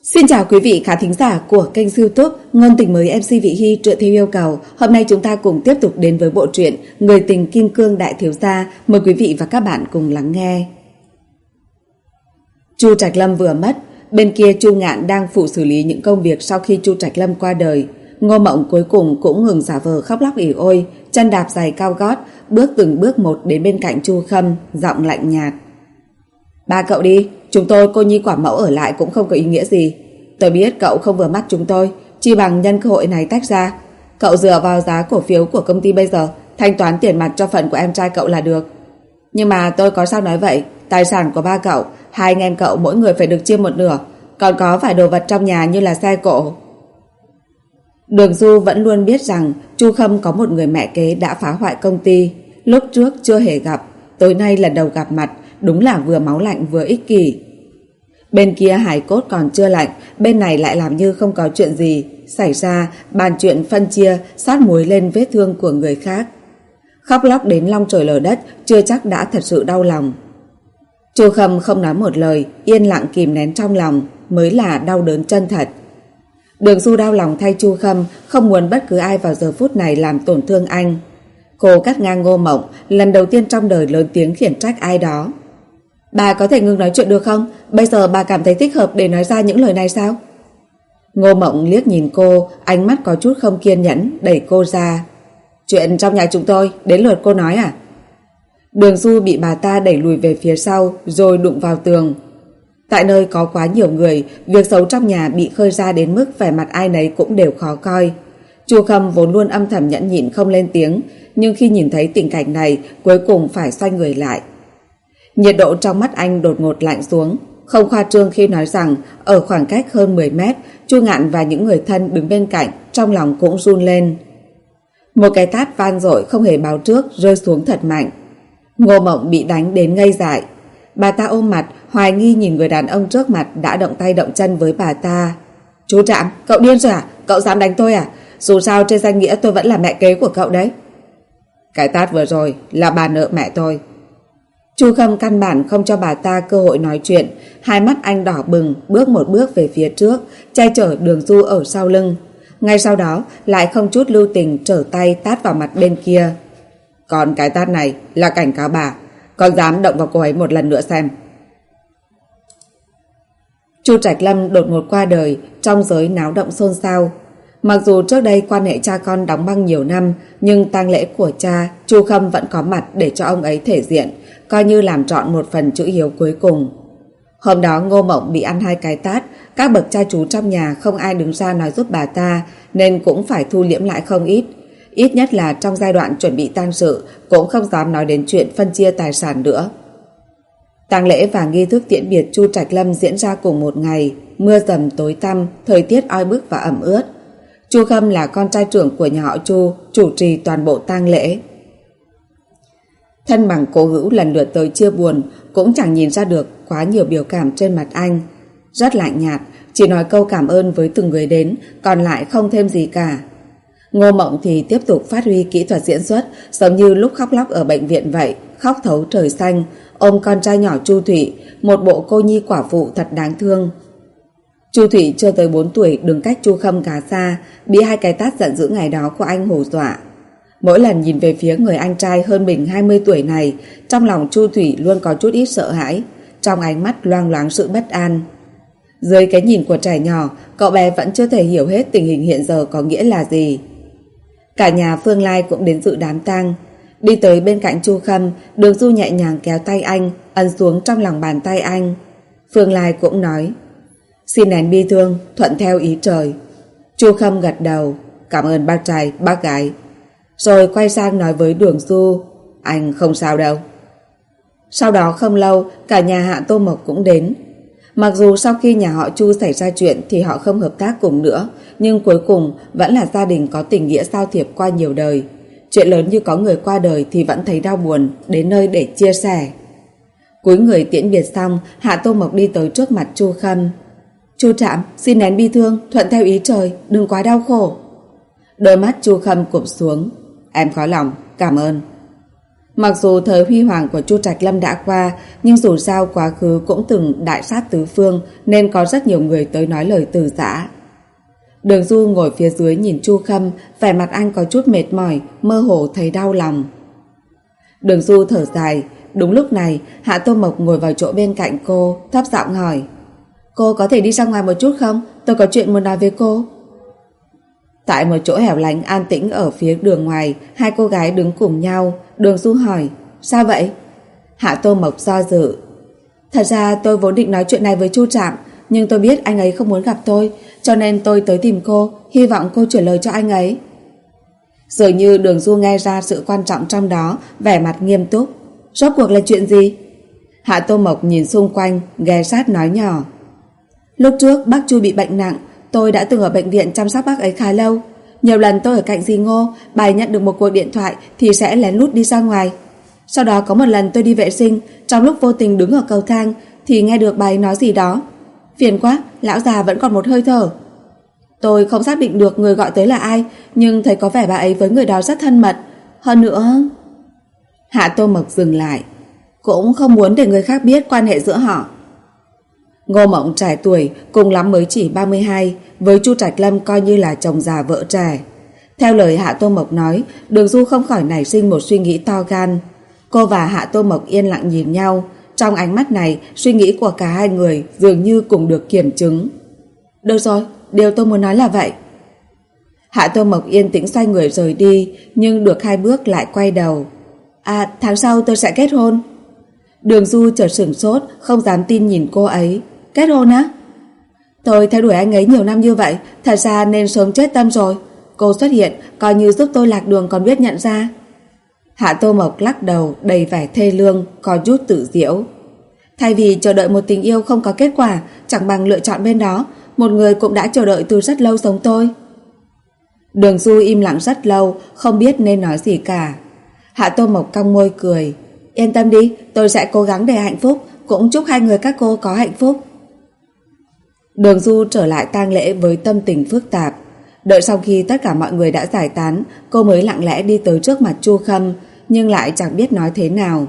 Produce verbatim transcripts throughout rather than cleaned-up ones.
Xin chào quý vị khán thính giả của kênh YouTube Ngôn Tình Mới em xê Vị Hy truyện theo yêu cầu. Hôm nay chúng ta cùng tiếp tục đến với bộ truyện Người tình kim cương đại thiếu gia. Mời quý vị và các bạn cùng lắng nghe. Chu Trạch Lâm vừa mất, bên kia Chu Ngạn đang phụ xử lý những công việc sau khi Chu Trạch Lâm qua đời. Ngô Mộng cuối cùng cũng ngừng giả vờ khóc lóc ỉ ôi, chân đạp giày cao gót, bước từng bước một đến bên cạnh Chu Khâm, giọng lạnh nhạt. Ba cậu đi, chúng tôi cô nhi quả mẫu ở lại cũng không có ý nghĩa gì. Tôi biết cậu không vừa mắt chúng tôi, chi bằng nhân cơ hội này tách ra. Cậu dựa vào giá cổ phiếu của công ty bây giờ, thanh toán tiền mặt cho phần của em trai cậu là được. Nhưng mà tôi có sao nói vậy, tài sản của ba cậu, hai anh em cậu mỗi người phải được chia một nửa, còn có vài đồ vật trong nhà như là xe cộ. Đường Du vẫn luôn biết rằng Chu Khâm có một người mẹ kế đã phá hoại công ty. Lúc trước chưa hề gặp, tối nay lần đầu gặp mặt, đúng là vừa máu lạnh vừa ích kỷ. Bên kia hài cốt còn chưa lạnh, bên này lại làm như không có chuyện gì xảy ra, bàn chuyện phân chia, sát muối lên vết thương của người khác. Khóc lóc đến long trời lở đất, chưa chắc đã thật sự đau lòng. Chu Khâm không nói một lời, yên lặng kìm nén trong lòng, mới là đau đớn chân thật. Đường Du đau lòng thay Chu Khâm, không muốn bất cứ ai vào giờ phút này làm tổn thương anh. Cô cắt ngang Ngô Mộng, lần đầu tiên trong đời lớn tiếng khiển trách ai đó. Bà có thể ngừng nói chuyện được không? Bây giờ bà cảm thấy thích hợp để nói ra những lời này sao? Ngô Mộng liếc nhìn cô, ánh mắt có chút không kiên nhẫn, đẩy cô ra. Chuyện trong nhà chúng tôi, đến lượt cô nói à? Đường Du bị bà ta đẩy lùi về phía sau, rồi đụng vào tường. Tại nơi có quá nhiều người, việc xấu trong nhà bị khơi ra đến mức vẻ mặt ai nấy cũng đều khó coi. Chu Khâm vốn luôn âm thầm nhẫn nhịn không lên tiếng, nhưng khi nhìn thấy tình cảnh này, cuối cùng phải xoay người lại. Nhiệt độ trong mắt anh đột ngột lạnh xuống, không khoa trương khi nói rằng ở khoảng cách hơn mười mét, Chu Ngạn và những người thân đứng bên cạnh trong lòng cũng run lên. Một cái tát van dội không hề báo trước rơi xuống thật mạnh. Ngô Mộng bị đánh đến ngây dại. Bà ta ôm mặt, hoài nghi nhìn người đàn ông trước mặt đã động tay động chân với bà ta. Chú Trạm, cậu điên rồi à? Cậu dám đánh tôi à? Dù sao trên danh nghĩa tôi vẫn là mẹ kế của cậu đấy. Cái tát vừa rồi là bà nợ mẹ tôi. Chu Khâm căn bản không cho bà ta cơ hội nói chuyện, hai mắt anh đỏ bừng, bước một bước về phía trước, che chở Đường Du ở sau lưng. Ngay sau đó lại không chút lưu tình trở tay tát vào mặt bên kia. Còn cái tát này là cảnh cáo bà, còn dám động vào cô ấy một lần nữa xem. Chu Trạch Lâm đột ngột qua đời, trong giới náo động xôn xao. Mặc dù trước đây quan hệ cha con đóng băng nhiều năm, nhưng tang lễ của cha, Chu Khâm vẫn có mặt để cho ông ấy thể diện, coi như làm trọn một phần chữ hiếu cuối cùng. Hôm đó Ngô Mộng bị ăn hai cái tát, các bậc cha chú trong nhà không ai đứng ra nói giúp bà ta, nên cũng phải thu liễm lại không ít. Ít nhất là trong giai đoạn chuẩn bị tang sự, cũng không dám nói đến chuyện phân chia tài sản nữa. Tang lễ và nghi thức tiễn biệt Chu Trạch Lâm diễn ra cùng một ngày, mưa dầm tối tăm, thời tiết oi bức và ẩm ướt. Chu Khâm là con trai trưởng của nhà họ Chu, chủ trì toàn bộ tang lễ. Thân bằng cố hữu lần lượt tới chia buồn, cũng chẳng nhìn ra được quá nhiều biểu cảm trên mặt anh. Rất lạnh nhạt, chỉ nói câu cảm ơn với từng người đến, còn lại không thêm gì cả. Ngô Mộng thì tiếp tục phát huy kỹ thuật diễn xuất, giống như lúc khóc lóc ở bệnh viện vậy, khóc thấu trời xanh, ôm con trai nhỏ Chu Thủy, một bộ cô nhi quả phụ thật đáng thương. Chu Thủy chưa tới bốn tuổi, đứng cách Chu Khâm khá xa, bị hai cái tát giận dữ ngày đó của anh hù dọa. Mỗi lần nhìn về phía người anh trai hơn mình hai mươi tuổi này, trong lòng Chu Thủy luôn có chút ít sợ hãi, trong ánh mắt loang loáng sự bất an. Dưới cái nhìn của trẻ nhỏ, cậu bé vẫn chưa thể hiểu hết tình hình hiện giờ có nghĩa là gì. Cả nhà Phương Lai cũng đến dự đám tang. Đi tới bên cạnh Chu Khâm, Đường Du nhẹ nhàng kéo tay anh, ấn xuống trong lòng bàn tay anh. Phương Lai cũng nói, xin nén bi thương, thuận theo ý trời. Chu Khâm gật đầu, cảm ơn bác trai, bác gái. Rồi quay sang nói với Đường Du, anh không sao đâu. Sau đó không lâu, cả nhà Hạ Tô Mộc cũng đến. Mặc dù sau khi nhà họ Chu xảy ra chuyện thì họ không hợp tác cùng nữa, nhưng cuối cùng vẫn là gia đình có tình nghĩa giao thiệp qua nhiều đời. Chuyện lớn như có người qua đời thì vẫn thấy đau buồn, đến nơi để chia sẻ. Cúi người tiễn biệt xong, Hạ Tô Mộc đi tới trước mặt Chu Khâm. Chu Trạm, xin nén bi thương, thuận theo ý trời, đừng quá đau khổ. Đôi mắt Chu Khâm cụp xuống. Em khó lòng, cảm ơn. Mặc dù thời huy hoàng của Chu Trạch Lâm đã qua, nhưng dù sao quá khứ cũng từng đại sát tứ phương nên có rất nhiều người tới nói lời từ giã. Đường Du ngồi phía dưới nhìn Chu Khâm, vẻ mặt anh có chút mệt mỏi, mơ hồ thấy đau lòng. Đường Du thở dài. Đúng lúc này, Hạ Tô Mộc ngồi vào chỗ bên cạnh cô, thấp giọng hỏi: Cô có thể đi ra ngoài một chút không? Tôi có chuyện muốn nói với cô. Tại một chỗ hẻo lánh an tĩnh ở phía đường ngoài, hai cô gái đứng cùng nhau. Đường Du hỏi: Sao vậy? Hạ Tô Mộc do dự: Thật ra tôi vốn định nói chuyện này với Chu Trạm, nhưng tôi biết anh ấy không muốn gặp tôi, cho nên tôi tới tìm cô, hy vọng cô chuyển lời cho anh ấy. Dường như Đường Du nghe ra sự quan trọng trong đó, vẻ mặt nghiêm túc. Rốt cuộc là chuyện gì? Hạ Tô Mộc nhìn xung quanh, ghé sát nói nhỏ: Lúc trước bác Chu bị bệnh nặng, tôi đã từng ở bệnh viện chăm sóc bác ấy khá lâu. Nhiều lần tôi ở cạnh dì Ngô, bà ấy nhận được một cuộc điện thoại thì sẽ lén lút đi ra ngoài. Sau đó có một lần tôi đi vệ sinh, trong lúc vô tình đứng ở cầu thang thì nghe được bà ấy nói gì đó. Phiền quá, lão già vẫn còn một hơi thở. Tôi không xác định được người gọi tới là ai, nhưng thấy có vẻ bà ấy với người đó rất thân mật. Hơn nữa... Hạ Tô Mộc dừng lại, cũng không muốn để người khác biết quan hệ giữa họ. Ngô Mộng trẻ tuổi, cùng lắm mới chỉ ba mươi hai, với Chu Trạch Lâm coi như là chồng già vợ trẻ. Theo lời Hạ Tô Mộc nói, Đường Du không khỏi nảy sinh một suy nghĩ to gan. Cô và Hạ Tô Mộc yên lặng nhìn nhau, trong ánh mắt này, suy nghĩ của cả hai người dường như cùng được kiểm chứng. Được rồi, điều tôi muốn nói là vậy. Hạ Tô Mộc yên tĩnh xoay người rời đi, nhưng được hai bước lại quay đầu. À, tháng sau tôi sẽ kết hôn. Đường Du chợt sửng sốt, không dám tin nhìn cô ấy. Kết hôn á? Tôi theo đuổi anh ấy nhiều năm như vậy, thật ra nên sớm chết tâm rồi. Cô xuất hiện, coi như giúp tôi lạc đường còn biết nhận ra. Hạ Tô Mộc lắc đầu, đầy vẻ thê lương, có chút tự giễu. Thay vì chờ đợi một tình yêu không có kết quả, chẳng bằng lựa chọn bên đó, một người cũng đã chờ đợi từ rất lâu giống tôi. Đường Du im lặng rất lâu, không biết nên nói gì cả. Hạ Tô Mộc cong môi cười. Yên tâm đi, tôi sẽ cố gắng để hạnh phúc, cũng chúc hai người các cô có hạnh phúc. Đường Du trở lại tang lễ với tâm tình phức tạp. Đợi sau khi tất cả mọi người đã giải tán, cô mới lặng lẽ đi tới trước mặt Chu Khâm, nhưng lại chẳng biết nói thế nào.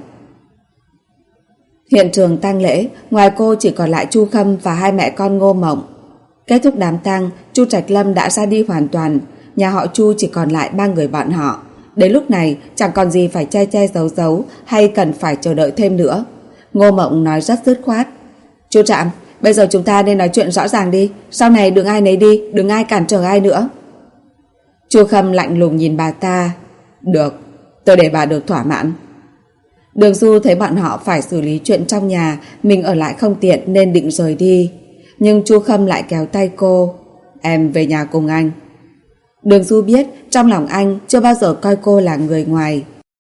Hiện trường tang lễ, ngoài cô chỉ còn lại Chu Khâm và hai mẹ con Ngô Mộng. Kết thúc đám tang, Chu Trạch Lâm đã ra đi hoàn toàn, nhà họ Chu chỉ còn lại ba người bọn họ. Đến lúc này chẳng còn gì phải che che giấu giấu hay cần phải chờ đợi thêm nữa. Ngô Mộng nói rất dứt khoát. Chu Trạm, bây giờ chúng ta nên nói chuyện rõ ràng đi, sau này đừng ai nấy đi, đừng ai cản trở ai nữa. Chu Khâm lạnh lùng nhìn bà ta. Được, tôi để bà được thỏa mãn. Đường Du thấy bọn họ phải xử lý chuyện trong nhà, mình ở lại không tiện nên định rời đi. Nhưng Chu Khâm lại kéo tay cô. Em về nhà cùng anh. Đường Du biết trong lòng anh chưa bao giờ coi cô là người ngoài.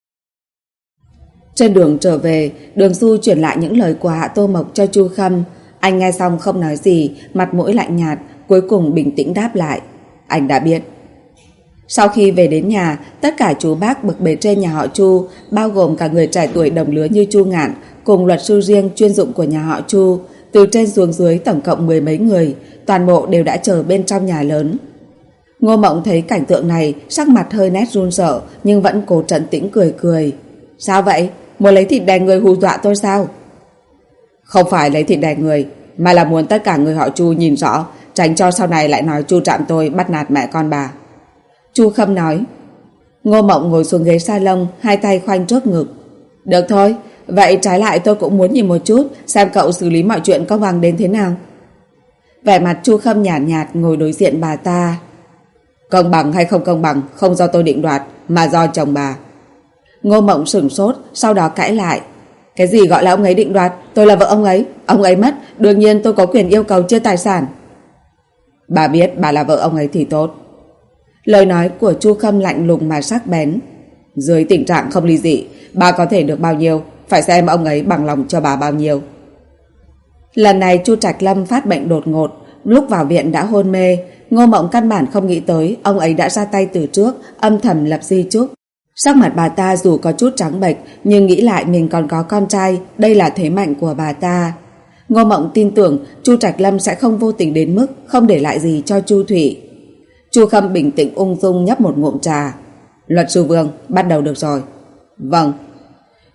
Trên đường trở về, Đường Du chuyển lại những lời của Hạ Tô Mộc cho Chu Khâm. Anh nghe xong không nói gì, mặt mũi lạnh nhạt, cuối cùng bình tĩnh đáp lại. Anh đã biết. Sau khi về đến nhà, tất cả chú bác bậc bề trên nhà họ Chu, bao gồm cả người trẻ tuổi đồng lứa như Chu Ngạn, cùng luật sư riêng chuyên dụng của nhà họ Chu, từ trên xuống dưới tổng cộng mười mấy người, toàn bộ đều đã chờ bên trong nhà lớn. Ngô Mộng thấy cảnh tượng này, sắc mặt hơi nét run sợ, nhưng vẫn cố trấn tĩnh cười cười. Sao vậy? Muốn lấy thịt đè người hù dọa tôi sao? Không phải lấy thịt đè người, mà là muốn tất cả người họ Chu nhìn rõ, tránh cho sau này lại nói Chu Trạm tôi bắt nạt mẹ con bà. Chu Khâm nói. Ngô Mộng ngồi xuống ghế salon, hai tay khoanh trước ngực. Được thôi, vậy trái lại tôi cũng muốn nhìn một chút, xem cậu xử lý mọi chuyện công bằng đến thế nào. Vẻ mặt Chu Khâm nhàn nhạt, nhạt ngồi đối diện bà ta. Công bằng hay không công bằng, không do tôi định đoạt, mà do chồng bà. Ngô Mộng sửng sốt, sau đó cãi lại. Cái gì gọi là ông ấy định đoạt? Tôi là vợ ông ấy, ông ấy mất, đương nhiên tôi có quyền yêu cầu chia tài sản. Bà biết bà là vợ ông ấy thì tốt. Lời nói của Chu Khâm lạnh lùng mà sắc bén. Dưới tình trạng không ly dị, bà có thể được bao nhiêu, phải xem ông ấy bằng lòng cho bà bao nhiêu. Lần này Chu Trạch Lâm phát bệnh đột ngột, lúc vào viện đã hôn mê. Ngô Mộng căn bản không nghĩ tới ông ấy đã ra tay từ trước, âm thầm lập di chúc. Sắc mặt bà ta dù có chút trắng bệch, nhưng nghĩ lại mình còn có con trai, đây là thế mạnh của bà ta. Ngô Mộng tin tưởng Chu Trạch Lâm sẽ không vô tình đến mức không để lại gì cho Chu Thủy. Chu Khâm bình tĩnh ung dung nhấp một ngụm trà. Luật sư Vương, bắt đầu được rồi. Vâng.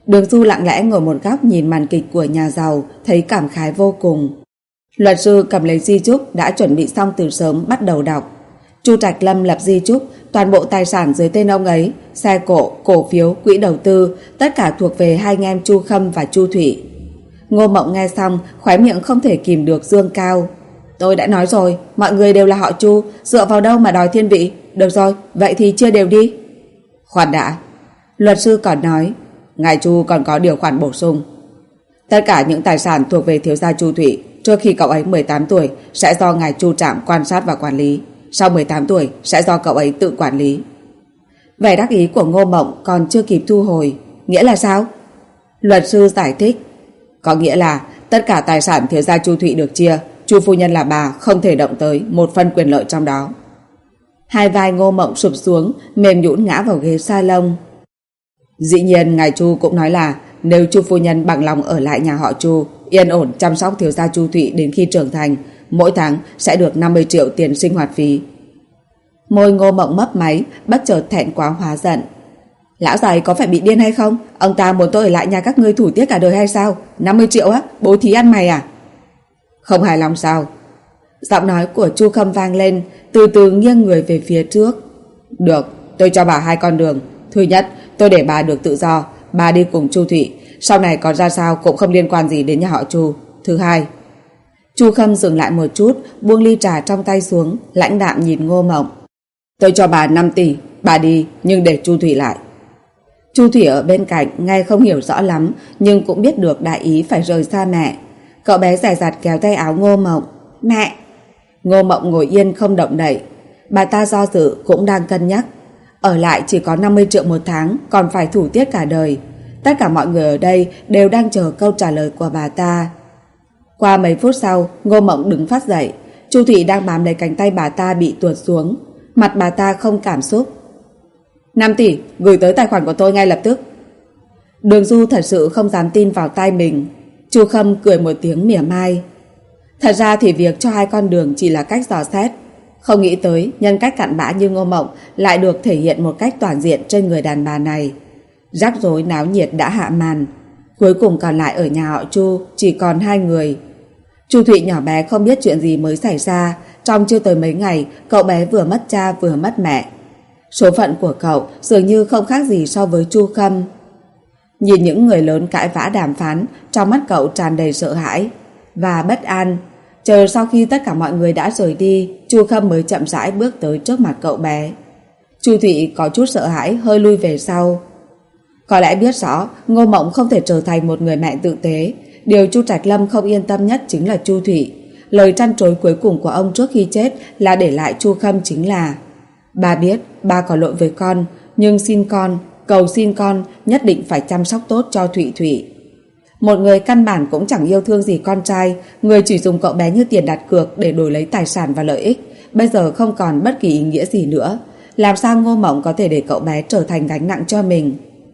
Đường Du lặng lẽ ngồi một góc nhìn màn kịch của nhà giàu, thấy cảm khái vô cùng. Luật sư cầm lấy di chúc đã chuẩn bị xong từ sớm bắt đầu đọc. Chu Trạch Lâm lập di chúc, toàn bộ tài sản dưới tên ông ấy, xe cộ, cổ phiếu, quỹ đầu tư, tất cả thuộc về hai anh em Chu Khâm và Chu Thủy. Ngô Mộng nghe xong, khóe miệng không thể kìm được dương cao. Tôi đã nói rồi, mọi người đều là họ Chu, dựa vào đâu mà đòi thiên vị? Được rồi, vậy thì chia đều đi. Khoan đã. Luật sư còn nói, ngài Chu còn có điều khoản bổ sung. Tất cả những tài sản thuộc về thiếu gia Chu Thủy trước khi cậu ấy mười tám tuổi sẽ do ngài Chu Trạm quan sát và quản lý. Sau mười tám tuổi sẽ do cậu ấy tự quản lý. Vẻ đắc ý của Ngô Mộng còn chưa kịp thu hồi. Nghĩa là sao? Luật sư giải thích. Có nghĩa là tất cả tài sản thiếu gia Chu Thủy được chia, Chu phu nhân là bà không thể động tới một phân quyền lợi trong đó. Hai vai Ngô Mộng sụp xuống, mềm nhũn ngã vào ghế salon. Dĩ nhiên ngài Chu cũng nói là nếu Chu phu nhân bằng lòng ở lại nhà họ Chu, yên ổn chăm sóc thiếu gia Chu Thủy đến khi trưởng thành, mỗi tháng sẽ được năm mươi triệu tiền sinh hoạt phí. Môi Ngô Mộng mấp máy, bất chợt thẹn quá hóa giận. Lão già có phải bị điên hay không? Ông ta muốn tôi ở lại nhà các ngươi thủ tiết cả đời hay sao? năm mươi triệu á? Bố thí ăn mày à? Không hài lòng sao? Giọng nói của Chu Khâm vang lên, từ từ nghiêng người về phía trước. Được, tôi cho bà hai con đường. Thứ nhất, tôi để bà được tự do, bà đi cùng Chu Thủy, sau này còn ra sao cũng không liên quan gì đến nhà họ Chu. Thứ hai. Chu Khâm dừng lại một chút, buông ly trà trong tay xuống, lãnh đạm nhìn Ngô Mộng. Tôi cho bà năm tỷ, bà đi, nhưng để Chu Thủy lại. Chu Thủy ở bên cạnh nghe không hiểu rõ lắm, nhưng cũng biết được đại ý phải rời xa mẹ. Cậu bé dè dặt kéo tay áo Ngô Mộng. Mẹ! Ngô Mộng ngồi yên không động đậy. Bà ta do dự cũng đang cân nhắc. Ở lại chỉ có năm mươi triệu một tháng, còn phải thủ tiết cả đời. Tất cả mọi người ở đây đều đang chờ câu trả lời của bà ta. Qua mấy phút sau, Ngô Mộng đứng phát dậy. Chu Thủy đang bám lấy cánh tay bà ta bị tuột xuống. Mặt bà ta không cảm xúc. năm tỷ, gửi tới tài khoản của tôi ngay lập tức. Đường Du thật sự không dám tin vào tai mình. Chu Khâm cười một tiếng mỉa mai. Thật ra thì việc cho hai con đường chỉ là cách dò xét. Không nghĩ tới nhân cách cặn bã như Ngô Mộng lại được thể hiện một cách toàn diện trên người đàn bà này. Rắc rối náo nhiệt đã hạ màn. Cuối cùng còn lại ở nhà họ Chu chỉ còn hai người. Chu Thụy nhỏ bé không biết chuyện gì mới xảy ra. Trong chưa tới mấy ngày, cậu bé vừa mất cha vừa mất mẹ. Số phận của cậu dường như không khác gì so với Chu Khâm. Nhìn những người lớn cãi vã đàm phán, trong mắt cậu tràn đầy sợ hãi và bất an. Chờ sau khi tất cả mọi người đã rời đi, Chu Khâm mới chậm rãi bước tới trước mặt cậu bé. Chu Thụy có chút sợ hãi, hơi lui về sau. Có lẽ biết rõ Ngô Mộng không thể trở thành một người mẹ tử tế. Điều Chu Trạch Lâm không yên tâm nhất chính là Chu Thụy. Lời trăn trối cuối cùng của ông trước khi chết là để lại Chu Khâm chính là: bà biết ba có lỗi với con, nhưng xin con, cầu xin con nhất định phải chăm sóc tốt cho Thụy Thụy. Một người căn bản cũng chẳng yêu thương gì con trai, người chỉ dùng cậu bé như tiền đặt cược để đổi lấy tài sản và lợi ích, bây giờ không còn bất kỳ ý nghĩa gì nữa. Làm sao Ngô Mộng có thể để cậu bé trở thành gánh nặng cho mình?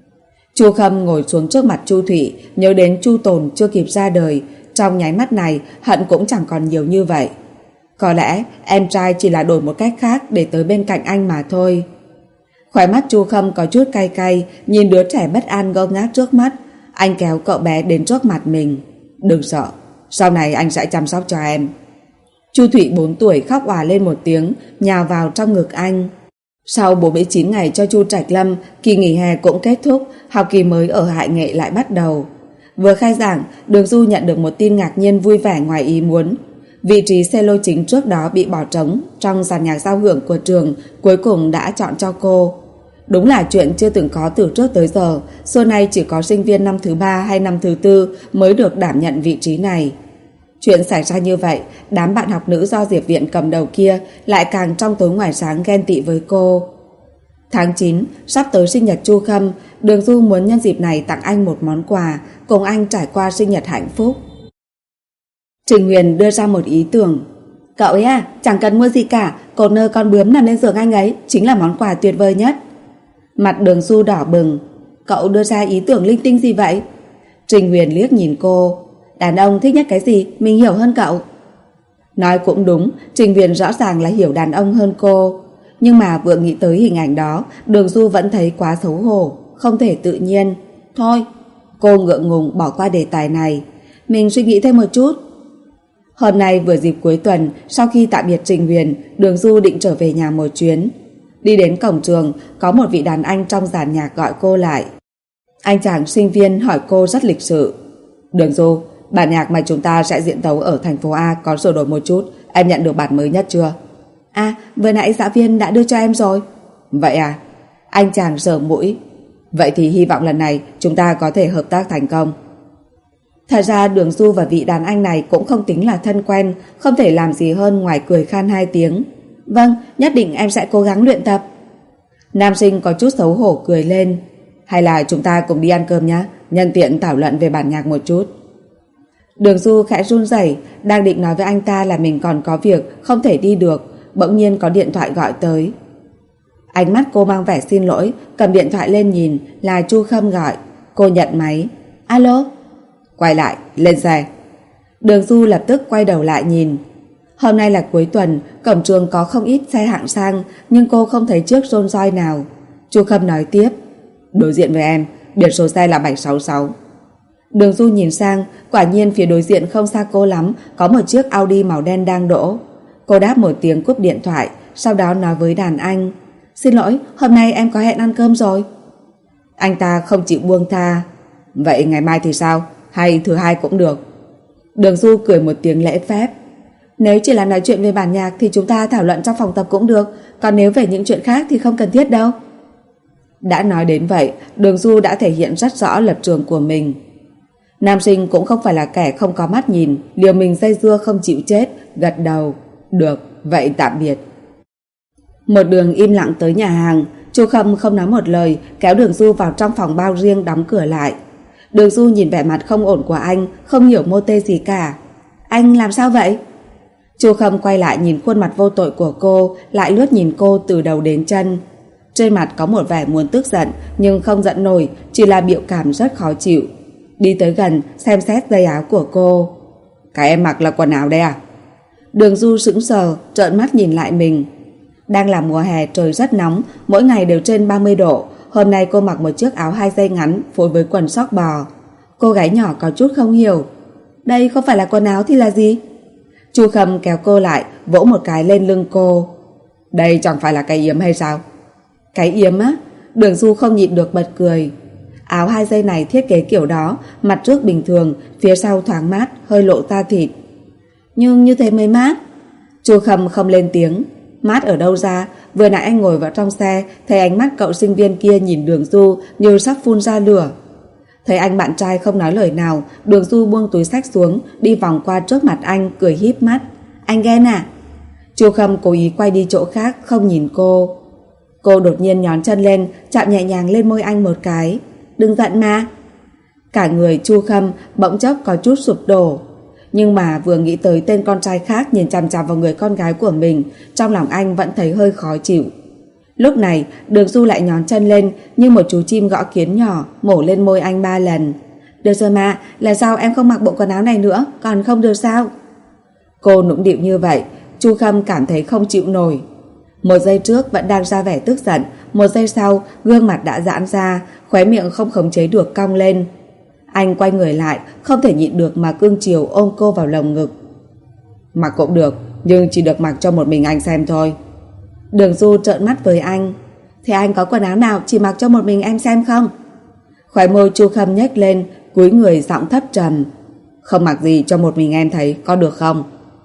Chu Khâm ngồi xuống trước mặt Chu Thụy, nhớ đến Chu Tồn chưa kịp ra đời. Trong nháy mắt này, hận cũng chẳng còn nhiều như vậy. Có lẽ em trai chỉ là đổi một cách khác để tới bên cạnh anh mà thôi. Khóe mắt Chu Khâm có chút cay cay, nhìn đứa trẻ bất an ngơ ngác trước mắt. Anh kéo cậu bé đến trước mặt mình. Đừng sợ, sau này anh sẽ chăm sóc cho em. Chu Thụy bốn tuổi khóc òa lên một tiếng, nhào vào trong ngực anh. Sau bốn mươi chín ngày cho Chu Trạch Lâm, kỳ nghỉ hè cũng kết thúc, học kỳ mới ở Hải Nghệ lại bắt đầu. Vừa khai giảng, Đường Du nhận được một tin ngạc nhiên vui vẻ ngoài ý muốn. Vị trí cello chính trước đó bị bỏ trống trong dàn nhạc giao hưởng của trường cuối cùng đã chọn cho cô. Đúng là chuyện chưa từng có từ trước tới giờ, xưa nay chỉ có sinh viên năm thứ ba hay năm thứ tư mới được đảm nhận vị trí này. Chuyện xảy ra như vậy, đám bạn học nữ do Diệp Viện cầm đầu kia lại càng trong tối ngoài sáng ghen tị với cô. Tháng chín, sắp tới sinh nhật Chu Khâm, Đường Du muốn nhân dịp này tặng anh một món quà, cùng anh trải qua sinh nhật hạnh phúc. Trình Huyền đưa ra một ý tưởng. Cậu ấy à, chẳng cần mua gì cả, cột nơ con bướm nằm lên giường anh ấy chính là món quà tuyệt vời nhất. Mặt Đường Du đỏ bừng. Cậu đưa ra ý tưởng linh tinh gì vậy? Trình Huyền liếc nhìn cô. Đàn ông thích nhất cái gì, mình hiểu hơn cậu. Nói cũng đúng, Trình Huyền rõ ràng là hiểu đàn ông hơn cô. Nhưng mà vừa nghĩ tới hình ảnh đó, Đường Du vẫn thấy quá xấu hổ, không thể tự nhiên. Thôi, Cô ngượng ngùng bỏ qua đề tài này. Mình suy nghĩ thêm một chút. Hôm nay vừa dịp cuối tuần, sau khi tạm biệt Trình Huyền, Đường Du định trở về nhà một chuyến. Đi đến cổng trường, có một vị đàn anh trong dàn nhạc gọi cô lại. Anh chàng sinh viên hỏi cô rất lịch sự. Đường Du, bản nhạc mà chúng ta sẽ diễn tấu ở thành phố A có sửa đổi một chút, em nhận được bản mới nhất chưa? À, vừa nãy giáo viên đã đưa cho em rồi. Vậy à? Anh chàng sờ mũi. Vậy thì hy vọng lần này chúng ta có thể hợp tác thành công. Thật ra Đường Du và vị đàn anh này cũng không tính là thân quen, không thể làm gì hơn ngoài cười khan hai tiếng. Vâng, nhất định em sẽ cố gắng luyện tập. Nam sinh có chút xấu hổ cười lên. Hay là chúng ta cùng đi ăn cơm nhé, nhân tiện thảo luận về bản nhạc một chút. Đường Du khẽ run rẩy, đang định nói với anh ta là mình còn có việc không thể đi được, bỗng nhiên có điện thoại gọi tới. Ánh mắt cô mang vẻ xin lỗi, cầm điện thoại lên nhìn là Chu Khâm gọi. Cô nhận máy. Alo? Quay lại, lên xe. Đường Du lập tức quay đầu lại nhìn. Hôm nay là cuối tuần, cổng trường có không ít xe hạng sang, nhưng cô không thấy chiếc Rolls Royce nào. Chu Khâm nói tiếp. Đối diện với em, biển số xe là bảy sáu sáu. Đường Du nhìn sang, quả nhiên phía đối diện không xa cô lắm, có một chiếc Audi màu đen đang đỗ. Cô đáp một tiếng cúp điện thoại, sau đó nói với đàn anh. Xin lỗi, hôm nay em có hẹn ăn cơm rồi. Anh ta không chịu buông tha. Vậy ngày mai thì sao? Hay thứ hai cũng được? Đường Du cười một tiếng lễ phép. Nếu chỉ là nói chuyện về bản nhạc thì chúng ta thảo luận trong phòng tập cũng được, còn nếu về những chuyện khác thì không cần thiết đâu. Đã nói đến vậy, Đường Du đã thể hiện rất rõ lập trường của mình. Nam sinh cũng không phải là kẻ không có mắt nhìn, liều mình dây dưa không chịu chết, gật đầu. Được, vậy tạm biệt. Một đường im lặng tới nhà hàng, Chu Khâm không nói một lời, kéo Đường Du vào trong phòng bao riêng đóng cửa lại. Đường Du nhìn vẻ mặt không ổn của anh, không hiểu mô tê gì cả. Anh làm sao vậy? Chu Khâm quay lại nhìn khuôn mặt vô tội của cô, lại lướt nhìn cô từ đầu đến chân. Trên mặt có một vẻ muốn tức giận, nhưng không giận nổi, chỉ là biểu cảm rất khó chịu. Đi tới gần, xem xét dây áo của cô. Cái em mặc là quần áo đây à? Đường Du sững sờ, trợn mắt nhìn lại mình. Đang là mùa hè, trời rất nóng, mỗi ngày đều trên ba mươi độ. Hôm nay cô mặc một chiếc áo hai dây ngắn phối với quần sóc bò. Cô gái nhỏ có chút không hiểu. Đây không phải là quần áo thì là gì? Chu Khâm kéo cô lại, vỗ một cái lên lưng cô. Đây chẳng phải là cái yếm hay sao? Cái yếm á? Đường Du không nhịn được bật cười. Áo hai dây này thiết kế kiểu đó, mặt trước bình thường, phía sau thoáng mát, hơi lộ da thịt. Nhưng như thế mới mát. Chu Khâm không lên tiếng. Mát ở đâu ra? Vừa nãy anh ngồi vào trong xe, thấy ánh mắt cậu sinh viên kia nhìn Đường Du như sắp phun ra lửa. Thấy anh bạn trai không nói lời nào, Đường Du buông túi xách xuống, đi vòng qua trước mặt anh, cười híp mắt. Anh ghen à? Chu Khâm cố ý quay đi chỗ khác, không nhìn cô. Cô đột nhiên nhón chân lên, chạm nhẹ nhàng lên môi anh một cái. Đừng giận mà. Cả người Chu Khâm bỗng chốc có chút sụp đổ. Nhưng mà vừa nghĩ tới tên con trai khác nhìn chằm chằm vào người con gái của mình, trong lòng anh vẫn thấy hơi khó chịu. Lúc này Đường Du lại nhón chân lên, như một chú chim gõ kiến nhỏ, mổ lên môi anh ba lần. Được rồi mà, là sao em không mặc bộ quần áo này nữa, còn không được sao? Cô nũng nịu như vậy, Chu Khâm cảm thấy không chịu nổi. Một giây trước vẫn đang ra vẻ tức giận, một giây sau gương mặt đã giãn ra, khóe miệng không khống chế được cong lên. Anh quay người lại, không thể nhịn được mà cưng chiều ôm cô vào lồng ngực. Mặc cũng được, nhưng chỉ được mặc cho một mình anh xem thôi. Đường Du trợn mắt với anh. Thế anh có quần áo nào chỉ mặc cho một mình em xem không? Khóe môi Chu Khâm nhếch lên, cúi người giọng thấp trầm. Không mặc gì cho một mình em thấy, có được không?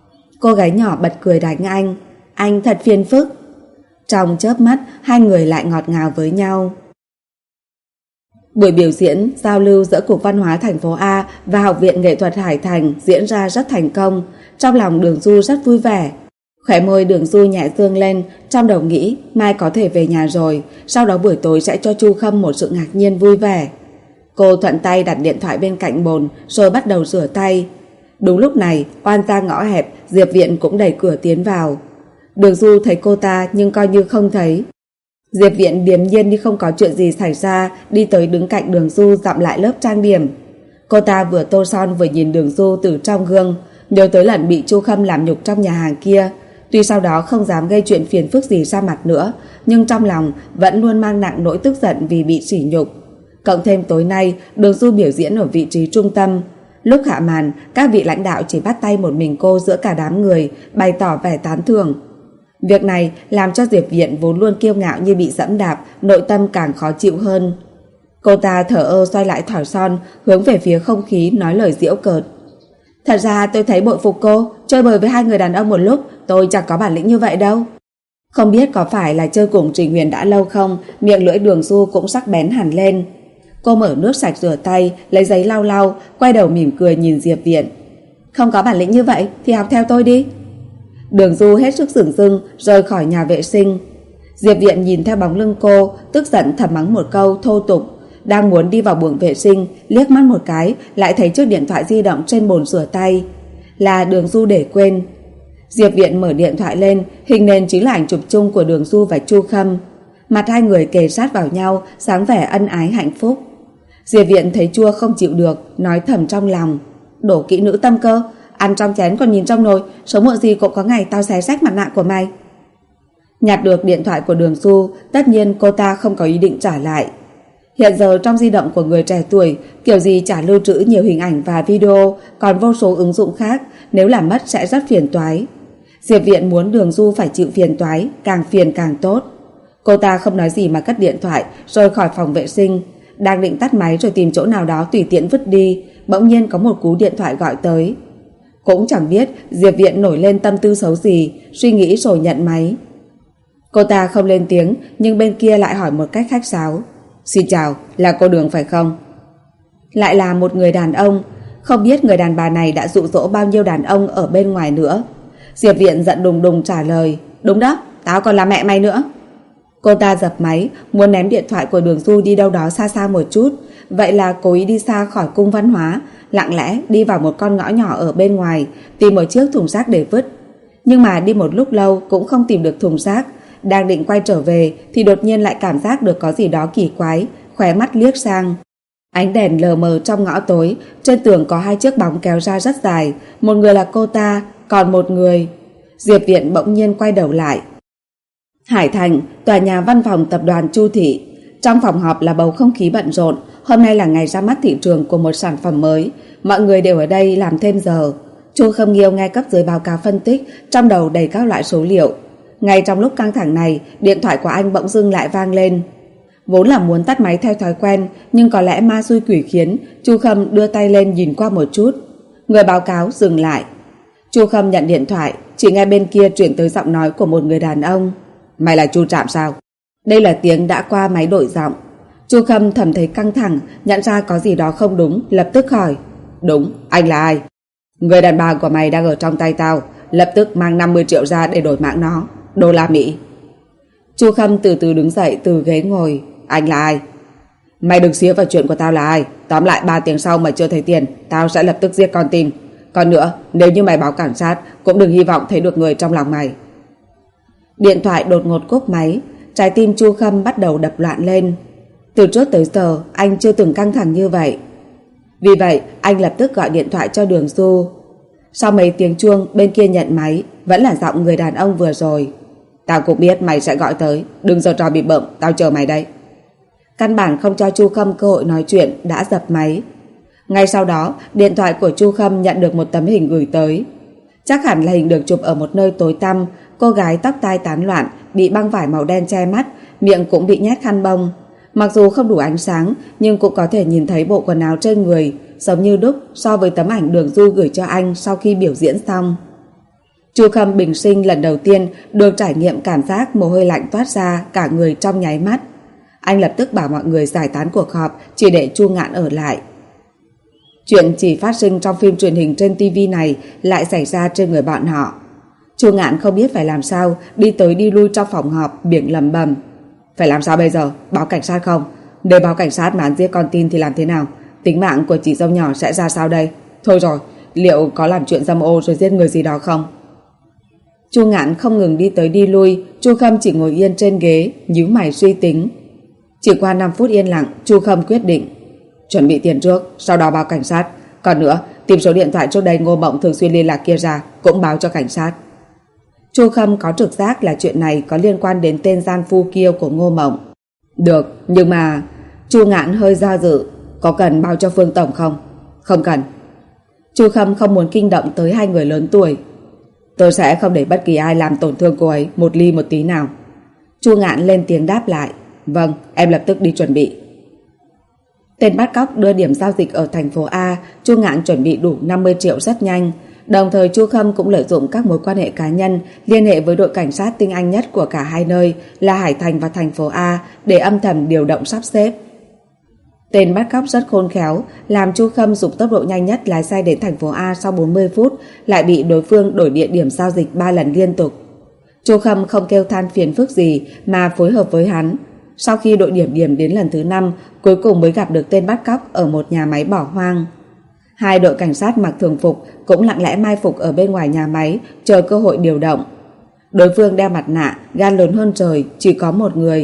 Cô gái nhỏ bật cười đánh anh. Anh thật phiền phức. Trong chớp mắt, hai người lại ngọt ngào với nhau. Buổi biểu diễn giao lưu giữa Cục Văn hóa thành phố A và Học viện Nghệ thuật Hải Thành diễn ra rất thành công. Trong lòng Đường Du rất vui vẻ. Khóe môi Đường Du nhẹ dương lên, trong đầu nghĩ mai có thể về nhà rồi, sau đó buổi tối sẽ cho Chu Khâm một sự ngạc nhiên vui vẻ. Cô thuận tay đặt điện thoại bên cạnh bồn rồi bắt đầu rửa tay. Đúng lúc này, oan ra ngõ hẹp, Diệp Viện cũng đẩy cửa tiến vào. Đường Du thấy cô ta nhưng coi như không thấy. Diệp Viện điềm nhiên như không có chuyện gì xảy ra, đi tới đứng cạnh Đường Du dặm lại lớp trang điểm. Cô ta vừa tô son vừa nhìn Đường Du từ trong gương, nhớ tới lần bị Chu Khâm làm nhục trong nhà hàng kia. Tuy sau đó không dám gây chuyện phiền phức gì ra mặt nữa, nhưng trong lòng vẫn luôn mang nặng nỗi tức giận vì bị sỉ nhục. Cộng thêm tối nay Đường Du biểu diễn ở vị trí trung tâm. Lúc hạ màn, các vị lãnh đạo chỉ bắt tay một mình cô giữa cả đám người, bày tỏ vẻ tán thưởng. Việc này làm cho Diệp Viện vốn luôn kiêu ngạo như bị dẫm đạp, nội tâm càng khó chịu hơn. Cô ta thở ơ xoay lại thỏi son, hướng về phía không khí nói lời giễu cợt. Thật ra tôi thấy bội phục cô, chơi bời với hai người đàn ông một lúc, tôi chẳng có bản lĩnh như vậy đâu. Không biết có phải là chơi cùng Trình Huyền đã lâu không, miệng lưỡi Đường Du cũng sắc bén hẳn lên. Cô mở nước sạch rửa tay, lấy giấy lau lau, quay đầu mỉm cười nhìn Diệp Viện. Không có bản lĩnh như vậy thì học theo tôi đi. Đường Du hết sức sửng sưng rời khỏi nhà vệ sinh. Diệp Viện nhìn theo bóng lưng cô, tức giận thầm mắng một câu thô tục. Đang muốn đi vào buồng vệ sinh, liếc mắt một cái lại thấy chiếc điện thoại di động trên bồn rửa tay. Là Đường Du để quên. Diệp Viện mở điện thoại lên, hình nền chính là ảnh chụp chung của Đường Du và Chu Khâm. Mặt hai người kề sát vào nhau, sáng vẻ ân ái hạnh phúc. Diệp Viện thấy chua không chịu được, nói thầm trong lòng. Đổ kỹ nữ tâm cơ, ăn trong chén còn nhìn trong nồi, sớm muộn gì cũng có ngày tao xé rách mặt nạ của mày. Nhặt được điện thoại của Đường Du, tất nhiên cô ta không có ý định trả lại. Hiện giờ trong di động của người trẻ tuổi, kiểu gì chả lưu trữ nhiều hình ảnh và video, còn vô số ứng dụng khác, nếu làm mất sẽ rất phiền toái. Diệp Viện muốn Đường Du phải chịu phiền toái, càng phiền càng tốt. Cô ta không nói gì mà cất điện thoại rồi khỏi phòng vệ sinh. Đang định tắt máy rồi tìm chỗ nào đó tùy tiện vứt đi, bỗng nhiên có một cú điện thoại gọi tới. Cũng chẳng biết Diệp Viện nổi lên tâm tư xấu gì, suy nghĩ rồi nhận máy. Cô ta không lên tiếng, nhưng bên kia lại hỏi một cách khách sáo. Xin chào, là cô Đường phải không? Lại là một người đàn ông. Không biết người đàn bà này đã dụ dỗ bao nhiêu đàn ông ở bên ngoài nữa. Diệp Viện giận đùng đùng trả lời. Đúng đó, tao còn là mẹ mày nữa. Cô ta dập máy, muốn ném điện thoại của Đường Du đi đâu đó xa xa một chút. Vậy là cố ý đi xa khỏi cung văn hóa, lặng lẽ đi vào một con ngõ nhỏ ở bên ngoài, tìm một chiếc thùng rác để vứt. Nhưng mà đi một lúc lâu cũng không tìm được thùng rác. Đang định quay trở về thì đột nhiên lại cảm giác được có gì đó kỳ quái, khóe mắt liếc sang. Ánh đèn lờ mờ trong ngõ tối, trên tường có hai chiếc bóng kéo ra rất dài, một người là cô ta, còn một người. Diệp Viện bỗng nhiên quay đầu lại. Hải Thành, tòa nhà văn phòng tập đoàn Chu Thị. Trong phòng họp là bầu không khí bận rộn. Hôm nay là ngày ra mắt thị trường của một sản phẩm mới, mọi người đều ở đây làm thêm giờ. Chu Khâm Nghiêu nghe cấp dưới báo cáo phân tích, trong đầu đầy các loại số liệu. Ngay trong lúc căng thẳng này, điện thoại của anh bỗng dưng lại vang lên. Vốn là muốn tắt máy theo thói quen, nhưng có lẽ ma xui quỷ khiến, Chu Khâm đưa tay lên nhìn qua một chút. Người báo cáo dừng lại. Chu Khâm nhận điện thoại, chỉ nghe bên kia chuyển tới giọng nói của một người đàn ông. Mày là Chu Trạm sao? Đây là tiếng đã qua máy đổi giọng. Chu Khâm thầm thấy căng thẳng, nhận ra có gì đó không đúng, lập tức hỏi. Đúng, anh là ai? Người đàn bà của mày đang ở trong tay tao, lập tức mang năm mươi triệu ra để đổi mạng nó. Đô la Mỹ. Chu Khâm từ từ đứng dậy từ ghế ngồi. Anh là ai? Mày đừng xía vào chuyện của tao là ai. Tóm lại ba tiếng sau mà chưa thấy tiền, tao sẽ lập tức giết con tin. Còn nữa, nếu như mày báo cảnh sát, cũng đừng hy vọng thấy được người trong lòng mày. Điện thoại đột ngột cúp máy. Trái tim Chu Khâm bắt đầu đập loạn lên. Từ trước tới giờ anh chưa từng căng thẳng như vậy. Vì vậy anh lập tức gọi điện thoại cho Đường Du. Sau mấy tiếng chuông, bên kia nhận máy, vẫn là giọng người đàn ông vừa rồi. Tao cũng biết mày sẽ gọi tới, đừng giở trò bịp bợm, tao chờ mày đây. Căn bản không cho Chu Khâm cơ hội nói chuyện, đã dập máy. Ngay sau đó, điện thoại của Chu Khâm nhận được một tấm hình gửi tới. Chắc hẳn là hình được chụp ở một nơi tối tăm. Cô gái tóc tai tán loạn, bị băng vải màu đen che mắt, miệng cũng bị nhét khăn bông. Mặc dù không đủ ánh sáng, nhưng cũng có thể nhìn thấy bộ quần áo trên người, giống như đúc so với tấm ảnh Đường Du gửi cho anh sau khi biểu diễn xong. Chu Khâm bình sinh lần đầu tiên được trải nghiệm cảm giác mồ hôi lạnh toát ra cả người trong nháy mắt. Anh lập tức bảo mọi người giải tán cuộc họp, chỉ để Chu Ngạn ở lại. Chuyện chỉ phát sinh trong phim truyền hình trên ti vi này lại xảy ra trên người bọn họ. Chu Ngạn không biết phải làm sao, đi tới đi lui trong phòng họp, miệng lẩm bẩm. Phải làm sao bây giờ? Báo cảnh sát không? Nếu báo cảnh sát mà ăn giết con tin thì làm thế nào? Tính mạng của chị dâu nhỏ sẽ ra sao đây? Thôi rồi, liệu có làm chuyện dâm ô rồi giết người gì đó không? Chu Ngạn không ngừng đi tới đi lui. Chu Khâm chỉ ngồi yên trên ghế, nhíu mày suy tính. Chỉ qua năm phút yên lặng, Chu Khâm quyết định chuẩn bị tiền trước, sau đó báo cảnh sát. Còn nữa, tìm số điện thoại trước đây Ngô Mộng thường xuyên liên lạc kia ra, cũng báo cho cảnh sát. Chu Khâm có trực giác là chuyện này có liên quan đến tên gian phu kia của Ngô Mộng. Được, nhưng mà... Chu Ngạn hơi do dự. Có cần báo cho Phương tổng không? Không cần. Chu Khâm không muốn kinh động tới hai người lớn tuổi. Tôi sẽ không để bất kỳ ai làm tổn thương cô ấy một ly một tí nào. Chu Ngạn lên tiếng đáp lại. Vâng, em lập tức đi chuẩn bị. Tên bắt cóc đưa điểm giao dịch ở thành phố A. Chu Ngạn chuẩn bị đủ năm mươi triệu rất nhanh. Đồng thời Chu Khâm cũng lợi dụng các mối quan hệ cá nhân liên hệ với đội cảnh sát tinh anh nhất của cả hai nơi là Hải Thành và thành phố A để âm thầm điều động sắp xếp. Tên bắt cóc rất khôn khéo, làm Chu Khâm dùng tốc độ nhanh nhất lái xe đến thành phố A sau bốn mươi phút, lại bị đối phương đổi địa điểm giao dịch ba lần liên tục. Chu Khâm không kêu than phiền phức gì mà phối hợp với hắn. Sau khi đội điểm điểm đến lần thứ năm, cuối cùng mới gặp được tên bắt cóc ở một nhà máy bỏ hoang. Hai đội cảnh sát mặc thường phục cũng lặng lẽ mai phục ở bên ngoài nhà máy, chờ cơ hội điều động. Đối phương đeo mặt nạ, gan lớn hơn trời, chỉ có một người.